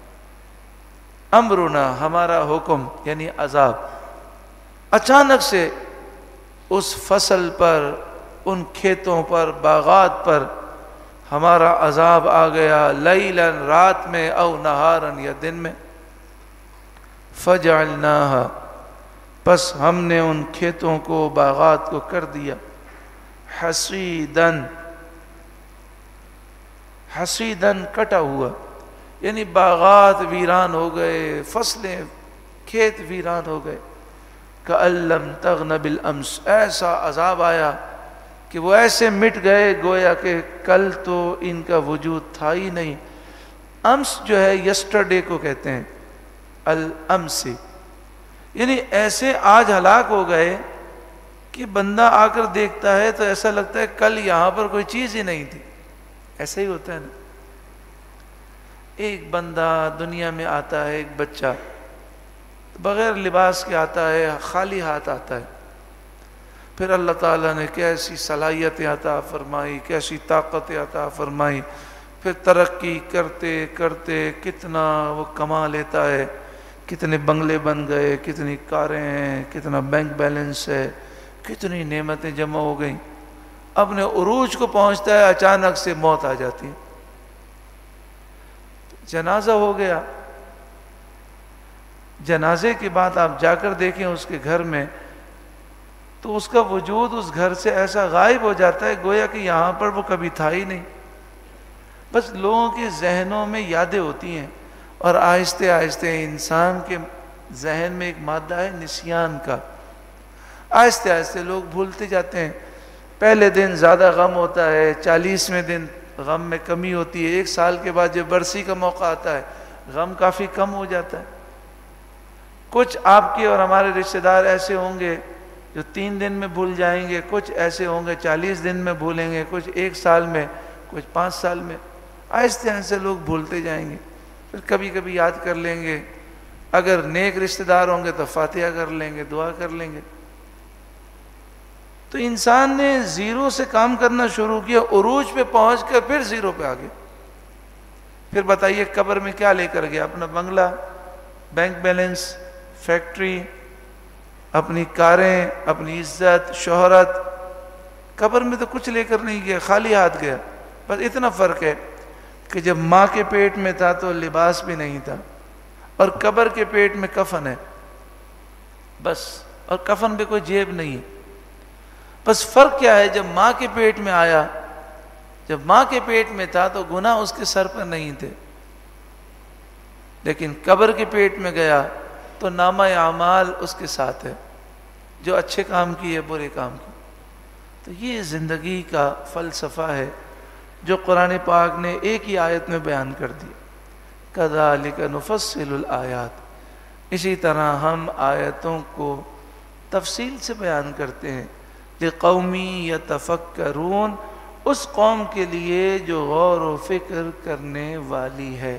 امرنا، ہمارا حکم یعنی عذاب، اچانک سے اس فصل پر، ان کھیتوں پر، باغات پر ہمارا عذاب آ گیا، لیلاً، رات میں، او نہاراً، یا دن میں۔ فجعلناها، پس ہم نے ان کھیتوں کو، باغات کو کر دیا، حصیداً، حصیداً، کٹا ہوا، یعنی باغات ویران ہو گئے، فصلیں، کھیت ویران ہو گئے۔ کأن لم تغن بالامس، ایسا عذاب آیا کہ وہ ایسے مٹ گئے گویا کہ کل تو ان کا وجود تھا ہی نہیں۔ امس جو ہے یسٹرڈے کو کہتے ہیں، الامسی، یعنی ایسے آج ہلاک ہو گئے کہ بندہ آ کر دیکھتا ہے تو ایسا لگتا ہے کل یہاں پر کوئی چیز ہی نہیں تھی. ایسا ہی ہوتا ہے نا. ایک بندہ دنیا میں آتا ہے، ایک بچہ بغیر لباس کے آتا ہے، خالی ہاتھ آتا ہے. پھر اللہ تعالیٰ نے کیسی صلاحیتیں عطا فرمائی، کیسی طاقتیں عطا فرمائی. پھر ترقی کرتے کرتے کتنا وہ کما لیتا ہے، کتنے بنگلے بن گئے، کتنی کاریں ہیں، کتنا بینک بیلنس ہے، کتنی نعمتیں جمع ہو گئیں. اپنے عروج کو پہنچتا ہے، اچانک سے موت آ جاتی ہے. جنازہ ہو گیا. جنازے کے بعد آپ جا کر دیکھیں اس کے گھر میں تو اس کا وجود اس گھر سے ایسا غائب ہو جاتا ہے گویا کہ یہاں پر وہ کبھی تھا ہی نہیں. بس لوگوں کے ذہنوں میں یادیں ہوتی ہیں، اور آہستہ آہستہ انسان کے ذہن میں ایک مادہ ہے نسیان کا. آہستہ آہستہ لوگ بھولتے جاتے ہیں. پہلے دن زیادہ غم ہوتا ہے، 40ویں دن غم میں کمی ہوتی ہے. 1 سال کے بعد جب برسی کا موقع آتا ہے غم کافی کم ہو جاتا ہے. کچھ آپ کے اور ہمارے رشتہ دار ایسے ہوں گے جو 3 دن میں بھول جائیں گے، کچھ ایسے ہوں گے 40 دن میں بھولیں گے، کچھ 1 سال میں، کچھ 5 سال میں. آہستہ آہستہ لوگ بھولتے جائیں گے. پھر کبھی کبھی یاد کر لیں گے. اگر نیک رشتہ دار ہوں گے تو فاتحہ کر لیں گے، دعا کر لیں گے. تو انسان نے زیرو سے کام کرنا شروع کیا، عروج پہ پہنچ کر پھر زیرو پہ آ گیا. پھر بتائیے قبر میں کیا لے کر گیا؟ اپنا بنگلہ، بینک بیلنس، فیکٹری، اپنی کاریں، اپنی عزت، شہرت. قبر میں تو کچھ لے کر نہیں گیا، خالی ہاتھ گیا. بس اتنا فرق ہے کہ جب ماں کے پیٹ میں تھا تو لباس بھی نہیں تھا، اور قبر کے پیٹ میں کفن ہے بس. اور کفن پہ کوئی جیب نہیں ہے. بس فرق کیا ہے؟ جب ماں کے پیٹ میں آیا، جب ماں کے پیٹ میں تھا تو گناہ اس کے سر پر نہیں تھے، لیکن قبر کے پیٹ میں گیا تو نامہ اعمال اس کے ساتھ ہے، جو اچھے کام کیے، برے کام کیے. تو یہ زندگی کا فلسفہ ہے جو قرآن پاک نے ایک ہی آیت میں بیان کر دیا. کذالک نفصل الآیات. اسی طرح ہم آیتوں کو تفصیل سے بیان کرتے ہیں. لقوم یتفکرون. اس قوم کے لیے جو غور و فکر کرنے والی ہے.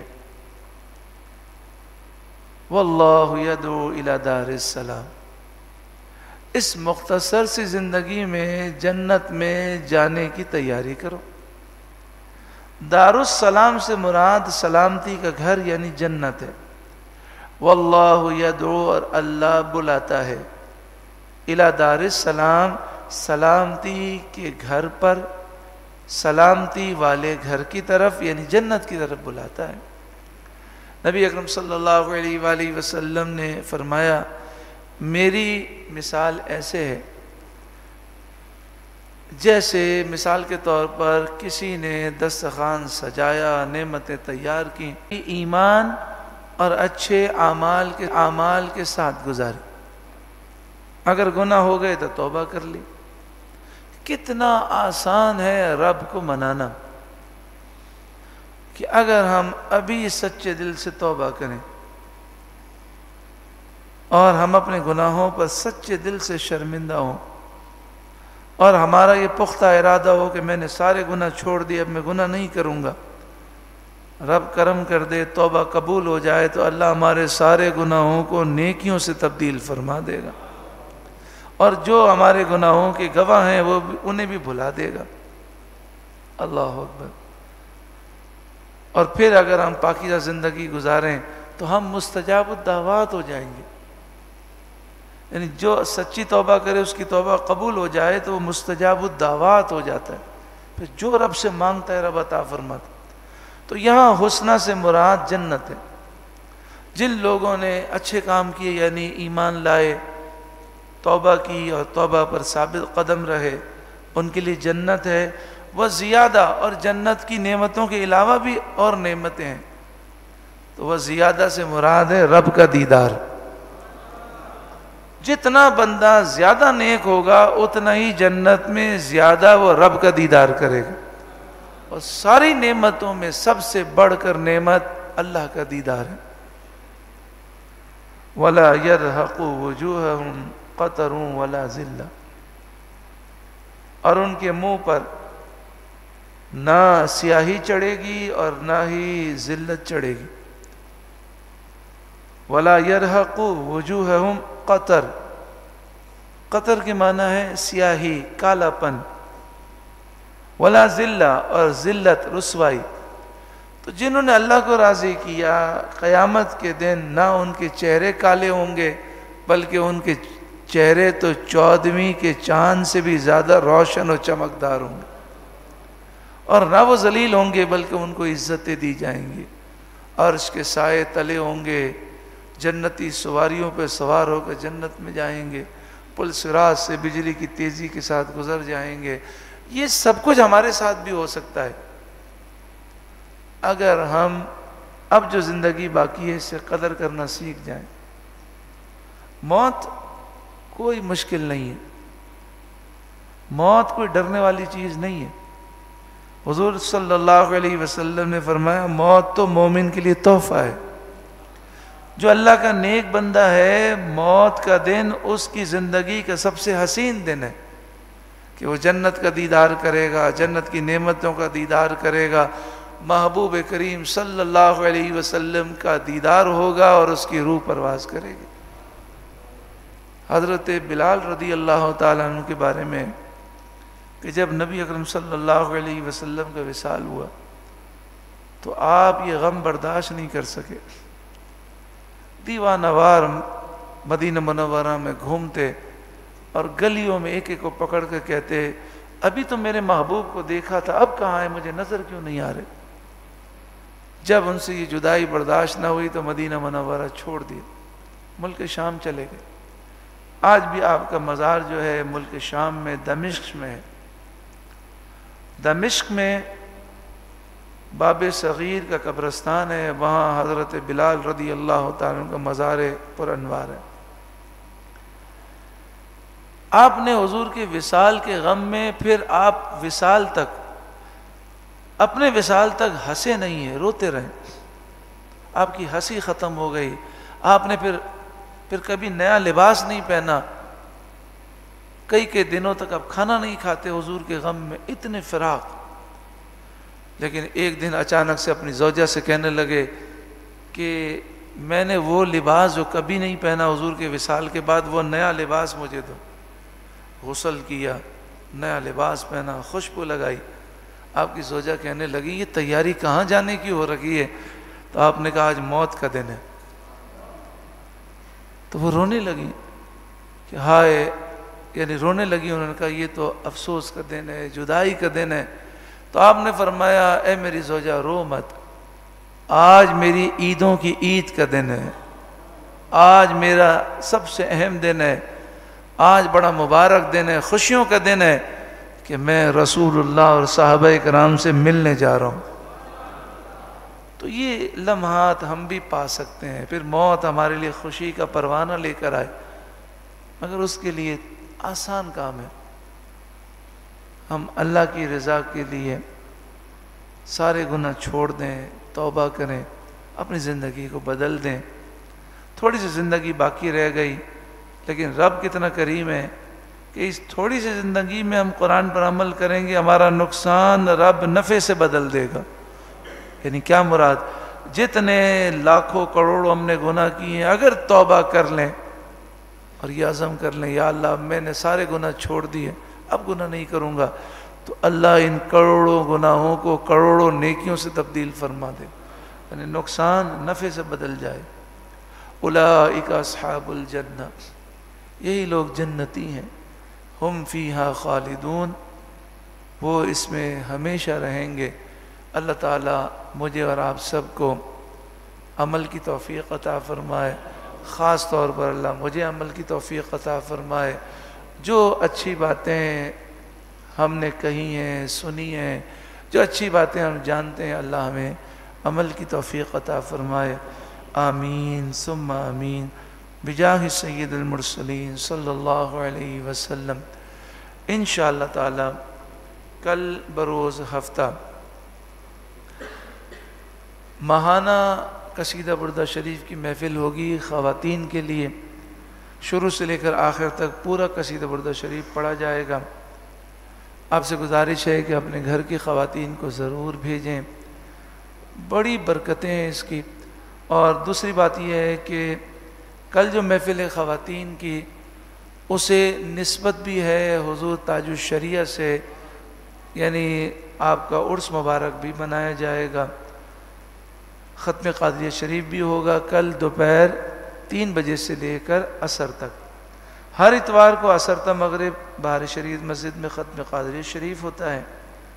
واللہ یدعو الی دار السلام. اس مختصر سی زندگی میں جنت میں جانے کی تیاری کرو. دار السلام سے مراد سلامتی کا گھر یعنی جنت ہے. واللہ یدعو. اور اللہ بلاتا ہے. الی دار السلام. سلامتی کے گھر پر، سلامتی والے گھر کی طرف یعنی جنت کی طرف بلاتا ہے. نبی اکرم صلی اللہ علیہ وآلہ وسلم نے فرمایا میری مثال ایسے ہے جیسے مثال کے طور پر کسی نے دسترخوان سجایا، نعمتیں تیار کی، ایمان اور اچھے اعمال کے ساتھ گزاری. اگر گناہ ہو گئے تو توبہ کر لی. کتنا آسان ہے رب کو منانا کہ اگر ہم ابھی سچے دل سے توبہ کریں اور ہم اپنے گناہوں پر سچے دل سے شرمندہ ہوں اور ہمارا یہ پختہ ارادہ ہو کہ میں نے سارے گناہ چھوڑ دیے، اب میں گناہ نہیں کروں گا، رب کرم کر دے، توبہ قبول ہو جائے تو اللہ ہمارے سارے گناہوں کو نیکیوں سے تبدیل فرما دے گا، اور جو ہمارے گناہوں کے گواہ ہیں وہ انہیں بھی بھلا دے گا. اللہ اکبر. اور پھر اگر ہم پاکیزہ زندگی گزاریں تو ہم مستجاب الدعوات ہو جائیں گے. یعنی جو سچی توبہ کرے اس کی توبہ قبول ہو جائے تو وہ مستجاب الدعوات ہو جاتا ہے. پھر جو رب سے مانگتا ہے رب عطا فرماتا. تو یہاں حسنہ سے مراد جنت ہے. جن لوگوں نے اچھے کام کیے یعنی ایمان لائے، توبہ کی اور توبہ پر ثابت قدم رہے، ان کے لیے جنت ہے. وہ زیادہ، اور جنت کی نعمتوں کے علاوہ بھی اور نعمتیں ہیں. تو وہ زیادہ سے مراد ہے رب کا دیدار. جتنا بندہ زیادہ نیک ہوگا اتنا ہی جنت میں زیادہ وہ رب کا دیدار کرے گا. اور ساری نعمتوں میں سب سے بڑھ کر نعمت اللہ کا دیدار ہے. وَلَا يَرْهَقُ وُجُوهَهُمْ قَتَرٌ وَلَا ذِلَّةٌ. اور ان کے منہ پر نہ سیاہی چڑھے گی اور نہ ہی ذلت چڑھے گی. وَلَا يَرْهَقُ وُجُوهَهُمْ قَطَرٌ. قطر کے معنی ہے سیاہی، کالا پن. وَلَا ذِلَّةٌ، اور ذلت، رسوائی. تو جنہوں نے اللہ کو راضی کیا، قیامت کے دن نہ ان کے چہرے کالے ہوں گے بلکہ ان کے چہرے تو 14ویں کے چاند سے بھی زیادہ روشن اور چمکدار ہوں گے. اور نہ وہ ذلیل ہوں گے بلکہ ان کو عزتیں دی جائیں گی. عرش کے سائے تلے ہوں گے، جنتی سواریوں پہ سوار ہو کر جنت میں جائیں گے، پل صراط سے بجلی کی تیزی کے ساتھ گزر جائیں گے. یہ سب کچھ ہمارے ساتھ بھی ہو سکتا ہے اگر ہم اب جو زندگی باقی ہے اس سے قدر کرنا سیکھ جائیں. موت کوئی مشکل نہیں ہے، موت کوئی ڈرنے والی چیز نہیں ہے. حضور صلی اللہ علیہ وسلم نے فرمایا موت تو مومن کے لیے تحفہ ہے. جو اللہ کا نیک بندہ ہے، موت کا دن اس کی زندگی کا سب سے حسین دن ہے کہ وہ جنت کا دیدار کرے گا، جنت کی نعمتوں کا دیدار کرے گا، محبوب کریم صلی اللہ علیہ وسلم کا دیدار ہوگا اور اس کی روح پرواز کرے گی. حضرت بلال رضی اللہ تعالیٰ عنہ کے بارے میں کہ جب نبی اکرم صلی اللہ علیہ وسلم کا وصال ہوا تو آپ یہ غم برداشت نہیں کر سکے. دیوانہ وار مدینہ منورہ میں گھومتے اور گلیوں میں ایک ایک کو پکڑ کر کہتے ابھی تو میرے محبوب کو دیکھا تھا، اب کہاں ہے، مجھے نظر کیوں نہیں آ رہے. جب ان سے یہ جدائی برداشت نہ ہوئی تو مدینہ منورہ چھوڑ دیا، ملک شام چلے گئے. آج بھی آپ کا مزار جو ہے ملک شام میں دمشق میں ہے. دمشق میں باب صغیر کا قبرستان ہے، وہاں حضرت بلال رضی اللہ تعالیٰ عنہ کا مزار پر انوار ہے. آپ نے حضور کے وصال کے غم میں پھر آپ وصال تک، اپنے وصال تک ہنسے نہیں ہیں، روتے رہے. آپ کی ہنسی ختم ہو گئی. آپ نے پھر کبھی نیا لباس نہیں پہنا. کئی دنوں تک آپ کھانا نہیں کھاتے حضور کے غم میں، اتنے فراق. لیکن ایک دن اچانک سے اپنی زوجہ سے کہنے لگے کہ میں نے وہ لباس جو کبھی نہیں پہنا حضور کے وصال کے بعد، وہ نیا لباس مجھے دو. غسل کیا، نیا لباس پہنا، خوشبو لگائی. آپ کی زوجہ کہنے لگی یہ تیاری کہاں جانے کی ہو رکھی ہے؟ تو آپ نے کہا آج موت کا دن ہے. تو وہ رونے لگی کہ ہائے، یعنی رونے لگی. انہوں نے کہا یہ تو افسوس کا دن ہے، جدائی کا دن ہے. تو آپ نے فرمایا اے میری زوجہ رو مت، آج میری عیدوں کی عید کا دن ہے، آج میرا سب سے اہم دن ہے، آج بڑا مبارک دن ہے، خوشیوں کا دن ہے کہ میں رسول اللہ اور صحابہ کرام سے ملنے جا رہا ہوں. تو یہ لمحات ہم بھی پا سکتے ہیں. پھر موت ہمارے لیے خوشی کا پروانہ لے کر آئے، مگر اس کے لیے آسان کام ہے. ہم اللہ کی رضا کے لیے سارے گناہ چھوڑ دیں، توبہ کریں، اپنی زندگی کو بدل دیں. تھوڑی سی زندگی باقی رہ گئی، لیکن رب کتنا کریم ہے کہ اس تھوڑی سی زندگی میں ہم قرآن پر عمل کریں گے، ہمارا نقصان رب نفع سے بدل دے گا. یعنی کیا مراد؟ جتنے لاکھوں کروڑوں ہم نے گناہ کیے ہیں، اگر توبہ کر لیں اور یہ عزم کر لیں یا اللہ میں نے سارے گناہ چھوڑ دیے، اب گناہ نہیں کروں گا، تو اللہ ان کروڑوں گناہوں کو کروڑوں نیکیوں سے تبدیل فرما دے. یعنی نقصان نفع سے بدل جائے. اولئک اصحاب الجنہ، یہی لوگ جنتی ہیں. ہم فیہا خالدون، وہ اس میں ہمیشہ رہیں گے. اللہ تعالیٰ مجھے اور آپ سب کو عمل کی توفیق عطا فرمائے. خاص طور پر اللہ مجھے عمل کی توفیق عطا فرمائے. جو اچھی باتیں ہم نے کہی ہیں، سنی ہیں، جو اچھی باتیں ہم جانتے ہیں، اللہ ہمیں عمل کی توفیق عطا فرمائے. آمین ثم آمین بجاہ سید المرسلین صلی اللہ علیہ وسلم. انشاءاللہ تعالی کل بروز ہفتہ ماہانہ قصیدہ بردہ شریف کی محفل ہوگی خواتین کے لیے. شروع سے لے کر آخر تک پورا قصیدہ بردہ شریف پڑھا جائے گا. آپ سے گزارش ہے کہ اپنے گھر کی خواتین کو ضرور بھیجیں، بڑی برکتیں ہیں اس کی۔ اور دوسری بات یہ ہے کہ کل جو محفل خواتین کی اسے نسبت بھی ہے حضور تاج الشریعہ سے، یعنی آپ کا عرس مبارک بھی منایا جائے گا، ختم قادریہ شریف بھی ہوگا کل دوپہر 3 بجے سے لے کر عصر تک۔ ہر اتوار کو عصر تا مغرب بہار شریف مسجد میں ختم قادریہ شریف ہوتا ہے۔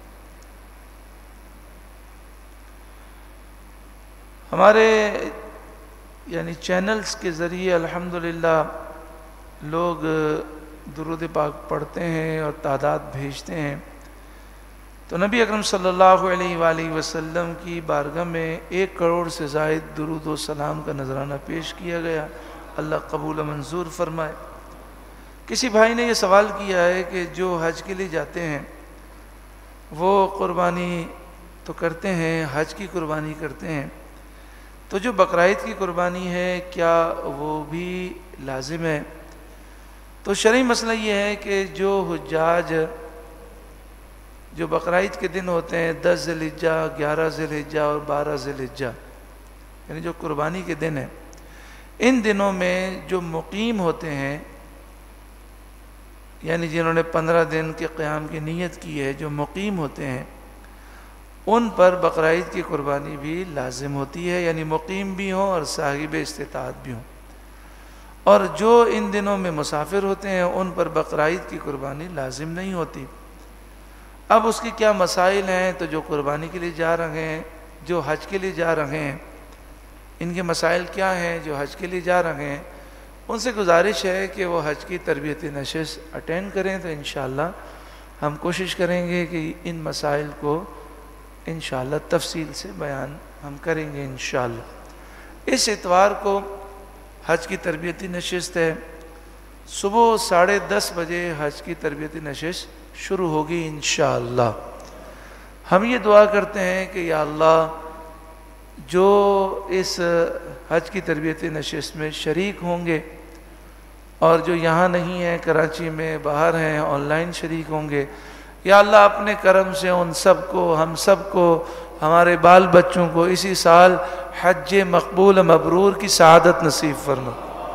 ہمارے یعنی چینلز کے ذریعے الحمدللہ لوگ درود پاک پڑھتے ہیں اور تعداد بھیجتے ہیں، تو نبی اکرم صلی اللہ علیہ وآلہ وسلم کی بارگاہ میں 1 کروڑ سے زائد درود و سلام کا نذرانہ پیش کیا گیا، اللہ قبول و منظور فرمائے۔ کسی بھائی نے یہ سوال کیا ہے کہ جو حج کے لیے جاتے ہیں وہ قربانی تو کرتے ہیں، حج کی قربانی کرتے ہیں، تو جو بقرعید کی قربانی ہے کیا وہ بھی لازم ہے؟ تو شرعی مسئلہ یہ ہے کہ جو حجاج جو بقرعید کے دن ہوتے ہیں 10 ذی الحجہ، 11 ذی الحجہ اور 12 ذی الحجہ، یعنی جو قربانی کے دن ہیں، ان دنوں میں جو مقیم ہوتے ہیں، یعنی جنہوں نے 15 دن کے قیام کی نیت کی ہے، جو مقیم ہوتے ہیں ان پر بقرعید کی قربانی بھی لازم ہوتی ہے، یعنی مقیم بھی ہوں اور صاحب استطاعت بھی ہوں۔ اور جو ان دنوں میں مسافر ہوتے ہیں ان پر بقرعید کی قربانی لازم نہیں ہوتی۔ اب اس کی کیا مسائل ہیں؟ تو جو قربانی کے لیے جا رہے ہیں، جو حج کے لیے جا رہے ہیں، ان کے مسائل کیا ہیں؟ جو حج کے لیے جا رہے ہیں ان سے گزارش ہے کہ وہ حج کی تربیتی نشست اٹینڈ کریں، تو انشاءاللہ ہم کوشش کریں گے کہ ان مسائل کو انشاءاللہ تفصیل سے بیان ہم کریں گے انشاءاللہ۔ اس اتوار کو حج کی تربیتی نشست ہے، صبح 10:30 بجے حج کی تربیتی نشست شروع ہوگی انشاءاللہ۔ ہم یہ دعا کرتے ہیں کہ یا اللہ جو اس حج کی تربیتی نشست میں شریک ہوں گے اور جو یہاں نہیں ہیں، کراچی میں باہر ہیں، آن لائن شریک ہوں گے، یا اللہ اپنے کرم سے ان سب کو، ہم سب کو، ہمارے بال بچوں کو اسی سال حج مقبول مبرور کی سعادت نصیب فرما۔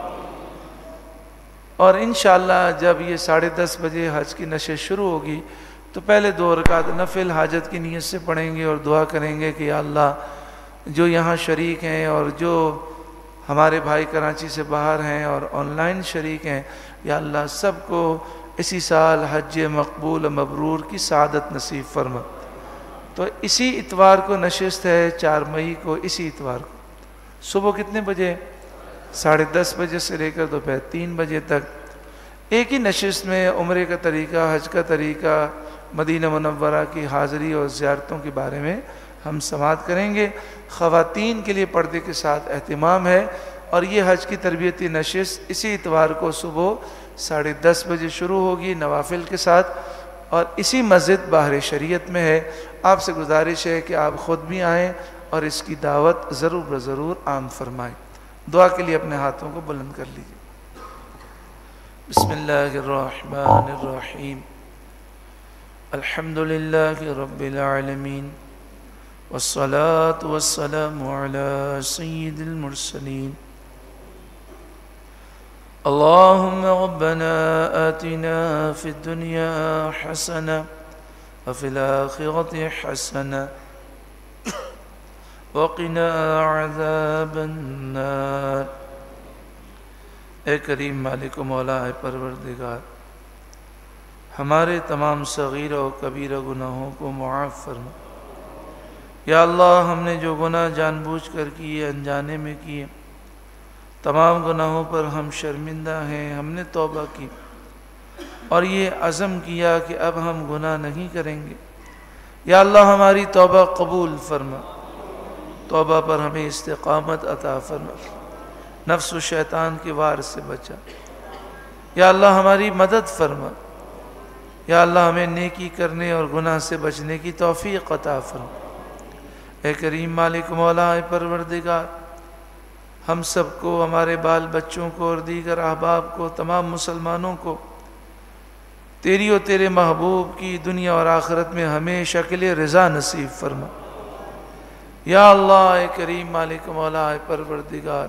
اور انشاءاللہ جب یہ 10:30 بجے حج کی نشست شروع ہوگی تو پہلے 2 رکعت نفل حاجت کی نیت سے پڑھیں گے اور دعا کریں گے کہ یا اللہ جو یہاں شریک ہیں اور جو ہمارے بھائی کراچی سے باہر ہیں اور آن لائن شریک ہیں، یا اللہ سب کو اسی سال حج مقبول مبرور کی سعادت نصیب فرما۔ تو اسی اتوار کو نشست ہے، 4 مئی کو، اسی اتوار کو صبح کتنے بجے؟ 10:30 بجے سے لے کر دوپہر 3 بجے تک۔ ایک ہی نشست میں عمرے کا طریقہ، حج کا طریقہ، مدینہ منورہ کی حاضری اور زیارتوں کے بارے میں ہم سماعت کریں گے۔ خواتین کے لیے پردے کے ساتھ اہتمام ہے، اور یہ حج کی تربیتی نشست اسی اتوار کو صبح 10:30 بجے شروع ہوگی نوافل کے ساتھ، اور اسی مسجد بہار شریعت میں ہے۔ آپ سے گزارش ہے کہ آپ خود بھی آئیں اور اس کی دعوت ضرور ضرور عام فرمائیں۔ دعا کے لیے اپنے ہاتھوں کو بلند کر لیجیے۔ بسم اللہ الرحمن الرحیم، الحمد للہ رب العالمین، والصلاة والسلام على سید المرسلین۔ اللهم ربنا آتنا في الدنيا حسنة وفي الآخرة حسنة وقنا عذاب النار۔ اے کریم مالک و مولا، اے پروردگار، ہمارے تمام صغیرہ و کبیرہ گناہوں کو معاف فرما۔ یا اللہ ہم نے جو گناہ جان بوجھ کر کیے، انجانے میں کیے، تمام گناہوں پر ہم شرمندہ ہیں، ہم نے توبہ کی اور یہ عزم کیا کہ اب ہم گناہ نہیں کریں گے۔ یا اللہ ہماری توبہ قبول فرما، توبہ پر ہمیں استقامت عطا فرما، نفس و شیطان کے وار سے بچا۔ یا اللہ ہماری مدد فرما، یا اللہ ہمیں نیکی کرنے اور گناہ سے بچنے کی توفیق عطا فرما۔ اے کریم مالک مولا، اے پروردگار، ہم سب کو، ہمارے بال بچوں کو اور دیگر احباب کو، تمام مسلمانوں کو تیری اور تیرے محبوب کی دنیا اور آخرت میں ہمیں شکل رضا نصیب فرما۔ یا اللہ اے کریم مالک مولا اے پروردگار،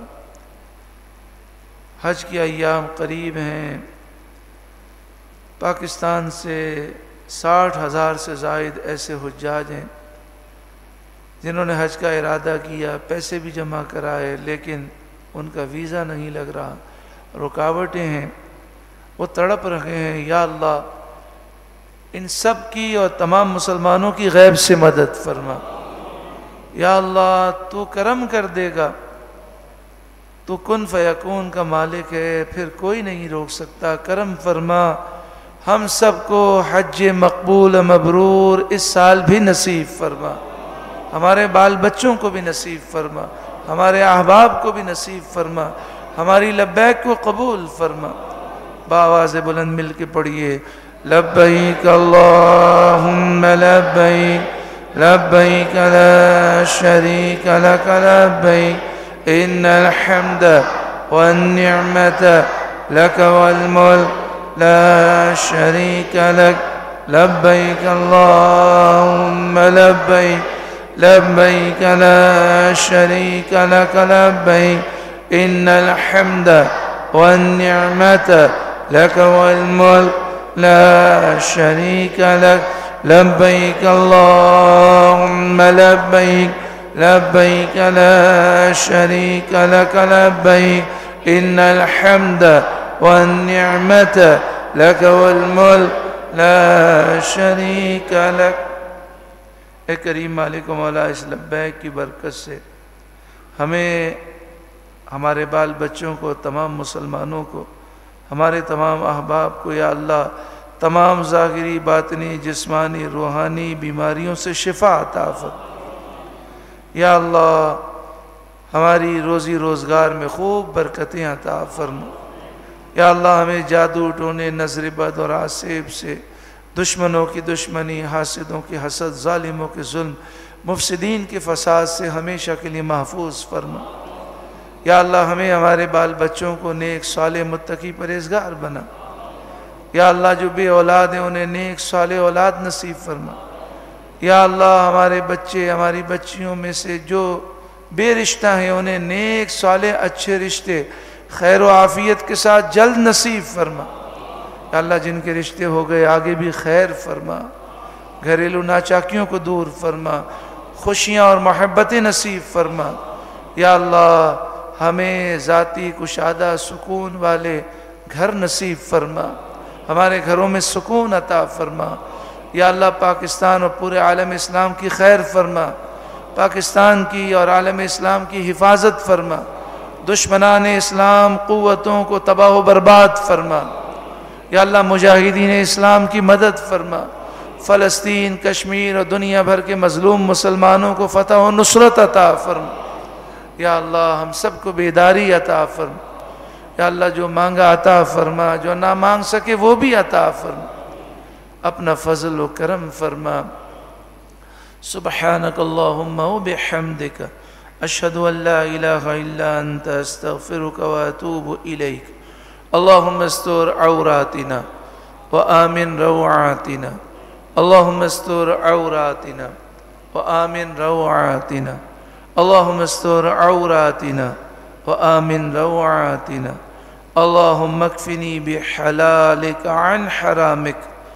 حج کے ایام قریب ہیں، پاکستان سے 60,000 سے زائد ایسے حجاج ہیں جنہوں نے حج کا ارادہ کیا، پیسے بھی جمع کرائے، لیکن ان کا ویزا نہیں لگ رہا، رکاوٹیں ہیں، وہ تڑپ رہے ہیں۔ یا اللہ ان سب کی اور تمام مسلمانوں کی غیب سے مدد فرما۔ یا اللہ تو کرم کر دے گا، تو کن فیکون کا مالک ہے، پھر کوئی نہیں روک سکتا۔ کرم فرما، ہم سب کو حج مقبول مبرور اس سال بھی نصیب فرما، ہمارے بال بچوں کو بھی نصیب فرما، ہمارے احباب کو بھی نصیب فرما، ہماری لبیک کو قبول فرما۔ بآواز بلند مل کے پڑھیے، لبیک اللہم لبیک لبیک لا شریک لک لبیک ان الحمد والنعمت لک والملک لا شریک لک لبیک اللہم لبیک لبیک لا شریک لک لبیک ان الحمد والنعمت لک والملک لا شریک لک لبیک اللہم لبیک لبیک لا شریک لک لبیک ان الحمد والنعمت لک والملک لا شریک لک۔ اے کریم مالک و مولا، اس لبیک کی برکت سے ہمیں، ہمارے بال بچوں کو، تمام مسلمانوں کو، ہمارے تمام احباب کو یا اللہ تمام ظاہری باطنی جسمانی روحانی بیماریوں سے شفا عطا فرما۔ یا اللہ ہماری روزی روزگار میں خوب برکتیں عطا فرما۔ یا اللہ ہمیں جادو ٹونے نظر بد اور آسیب سے، دشمنوں کی دشمنی، حاسدوں کی حسد، ظالموں کے ظلم، مفسدین کے فساد سے ہمیشہ کے لیے محفوظ فرما۔ یا اللہ ہمیں، ہمارے بال بچوں کو نیک صالح متقی پرہیزگار بنا۔ یا اللہ جو بے اولاد ہیں انہیں نیک صالح اولاد نصیب فرما۔ یا اللہ ہمارے بچے، ہماری بچیوں میں سے جو بے رشتہ ہیں انہیں نیک صالح اچھے رشتے خیر و عافیت کے ساتھ جلد نصیب فرما۔ یا اللہ جن کے رشتے ہو گئے آگے بھی خیر فرما، گھریلو ناچاکیوں کو دور فرما، خوشیاں اور محبتیں نصیب فرما۔ یا اللہ ہمیں ذاتی کشادہ سکون والے گھر نصیب فرما، ہمارے گھروں میں سکون عطا فرما۔ یا اللہ پاکستان اور پورے عالم اسلام کی خیر فرما، پاکستان کی اور عالم اسلام کی حفاظت فرما، دشمنان اسلام قوتوں کو تباہ و برباد فرما۔ یا اللہ مجاہدین اسلام کی مدد فرما، فلسطین، کشمیر اور دنیا بھر کے مظلوم مسلمانوں کو فتح و نصرت عطا فرما۔ یا اللہ ہم سب کو بیداری عطا فرما۔ یا اللہ جو مانگا عطا فرما، جو نہ مانگ سکے وہ بھی عطا فرما، اپنا فضل و کرم فرما۔ سبحانک اللہم و بحمدک، اشہد ان لا الہ الا انت، استغفرک و اتوب الیک۔ اللہم استر عوراتنا وآمن روعاتنا، اللہم استر عوراتنا وآمن روعاتنا، اللہم استر عوراتنا وآمن روعاتنا، اللہم اکفنی بحلالک عن حرامک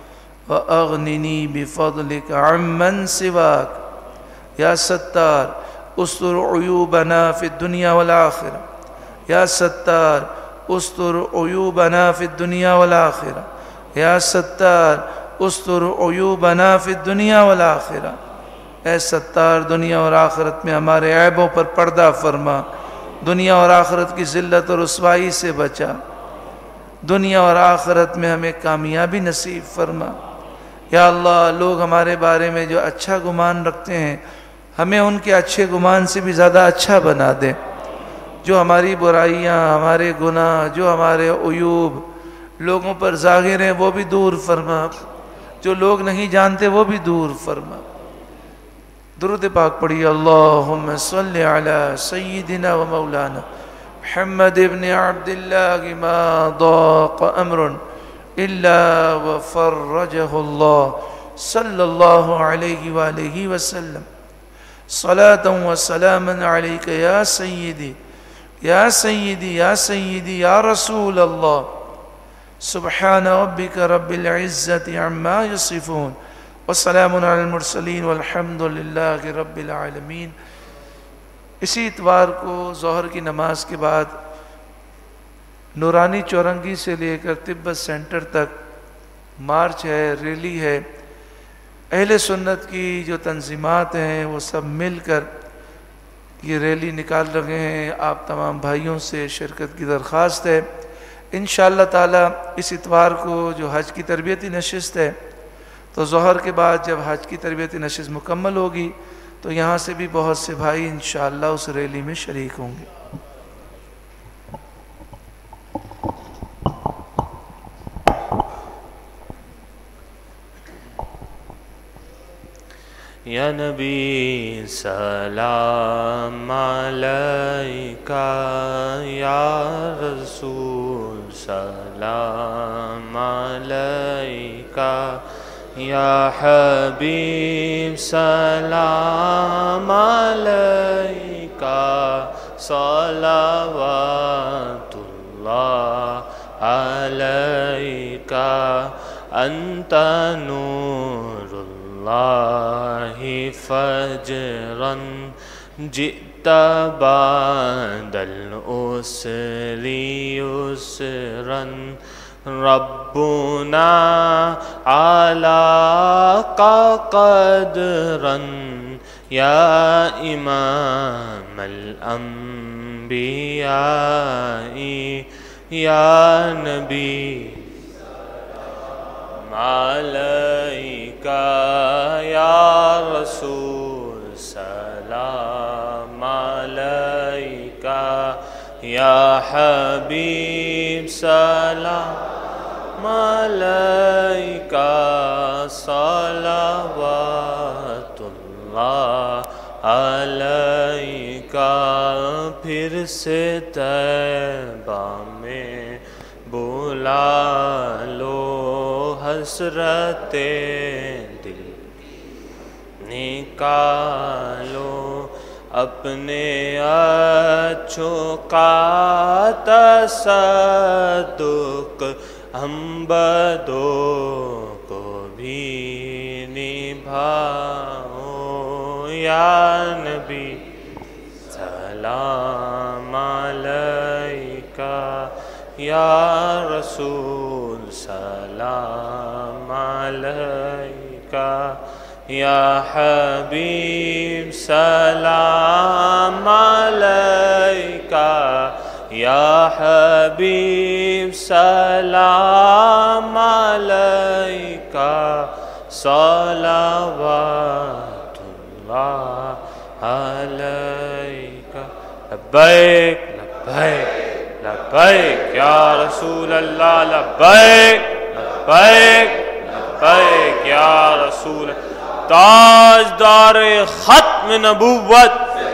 وأغننی بفضلک عمن سواک۔ یا ستار استر عیوبنا فی الدنیا والآخرہ، یا ستار استر عیوبنا فی الدنیا والآخرہ، یا ستار استر عیوبنا فی الدنیا والآخرہ۔ اے ستار دنیا اور آخرت میں ہمارے عیبوں پر پردہ فرما، دنیا اور آخرت کی ذلت اور رسوائی سے بچا، دنیا اور آخرت میں ہمیں کامیابی نصیب فرما۔ یا اللہ لوگ ہمارے بارے میں جو اچھا گمان رکھتے ہیں ہمیں ان کے اچھے گمان سے بھی زیادہ اچھا بنا دے، جو ہماری برائیاں، ہمارے گناہ، جو ہمارے عیوب لوگوں پر ظاہر ہیں وہ بھی دور فرما، جو لوگ نہیں جانتے وہ بھی دور فرما۔ درود پاک پڑھیے، اللہم صلی علی سیدنا و مولانا محمد ابن عبداللہ ما ضاق امر إلا وفرجه الله صلى الله عليه وآله وسلم صلاة وسلاما عليك يا سيدي يا سيدي يا سيدي يا رسول الله سبحان ربك رب العزة عما يصفون وسلام على المرسلين والحمد لله رب العالمين۔ اسی اتوار کو ظہر کی نماز کے بعد نورانی چورنگی سے لے کر تبت سینٹر تک مارچ ہے، ریلی ہے۔ اہل سنت کی جو تنظیمات ہیں وہ سب مل کر یہ ریلی نکال رہے ہیں۔ آپ تمام بھائیوں سے شرکت کی درخواست ہے۔ انشاءاللہ تعالی اس اتوار کو جو حج کی تربیتی نشست ہے تو ظہر کے بعد جب حج کی تربیتی نشست مکمل ہوگی تو یہاں سے بھی بہت سے بھائی انشاءاللہ اس ریلی میں شریک ہوں گے۔ یا نبی سلام علیکہ، یا رسول سلام علیکہ، یا حبیب سلام علیکہ، صلوات اللہ علیکہ، انت نور اللہ فجرا جئت بعد العسر یسرا، ربنا علاق قدرا، یا امام الانبیاء، یا نبی علیکہ، یا رسول سلام علیکہ، یا حبیب سلام علیکہ، صلوات اللہ علیکہ۔ پھر سے طیبہ میں بلا لو حسرت دل نکالو، اپنے اچھوں کا تصدق ہم بدوں کو بھی نبھاؤ، یا نبی سلام علیکہ، یا رسول سلام علیکہ، یا حبیب سلام علیکہ، یا حبیب سلام علیکہ، صلوات اللہ علیکہ۔ لبیک لبیک لبیک یا رسول اللہ، لبیک لبیک لبیک یا رسول اللہ۔ تاجدار ختم نبوت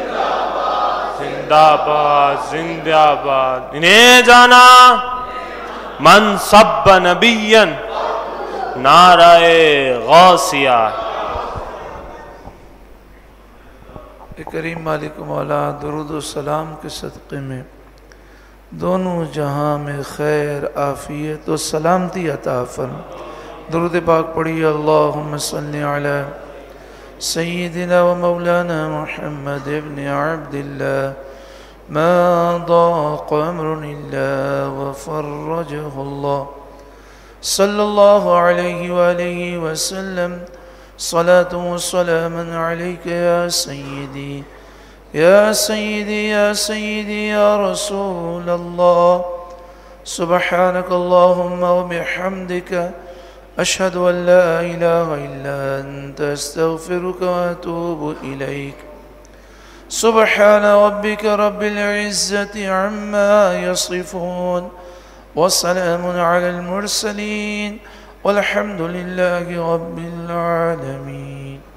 زندہ باد زندہ باد۔ انہیں جانا من سب نبیا نعرہ غوثیہ۔ کریم مالک مولا درود و سلام کے صدقے میں دونوں جہاں میں خیر، عافیت و سلامتی عطا فرما۔ درود پاک پڑھی، اللہم صلی علی سیدنا و مولانا محمد ابن عبداللہ، ما ضاق امر الا وفرجہ اللہ، صلی اللہ علیہ وآلہ وسلم، صلاة و سلاما علیک یا سیدی یا سیدی یا سیدی یا رسول اللہ۔ سبحانک اللہم و بحمدک، اشہد ان لا الہ الا انت، استغفرک و اتوب الیک۔ سبحان ربک رب العزت عما یصفون، وسلام علی المرسلین، والحمد للہ رب العالمین۔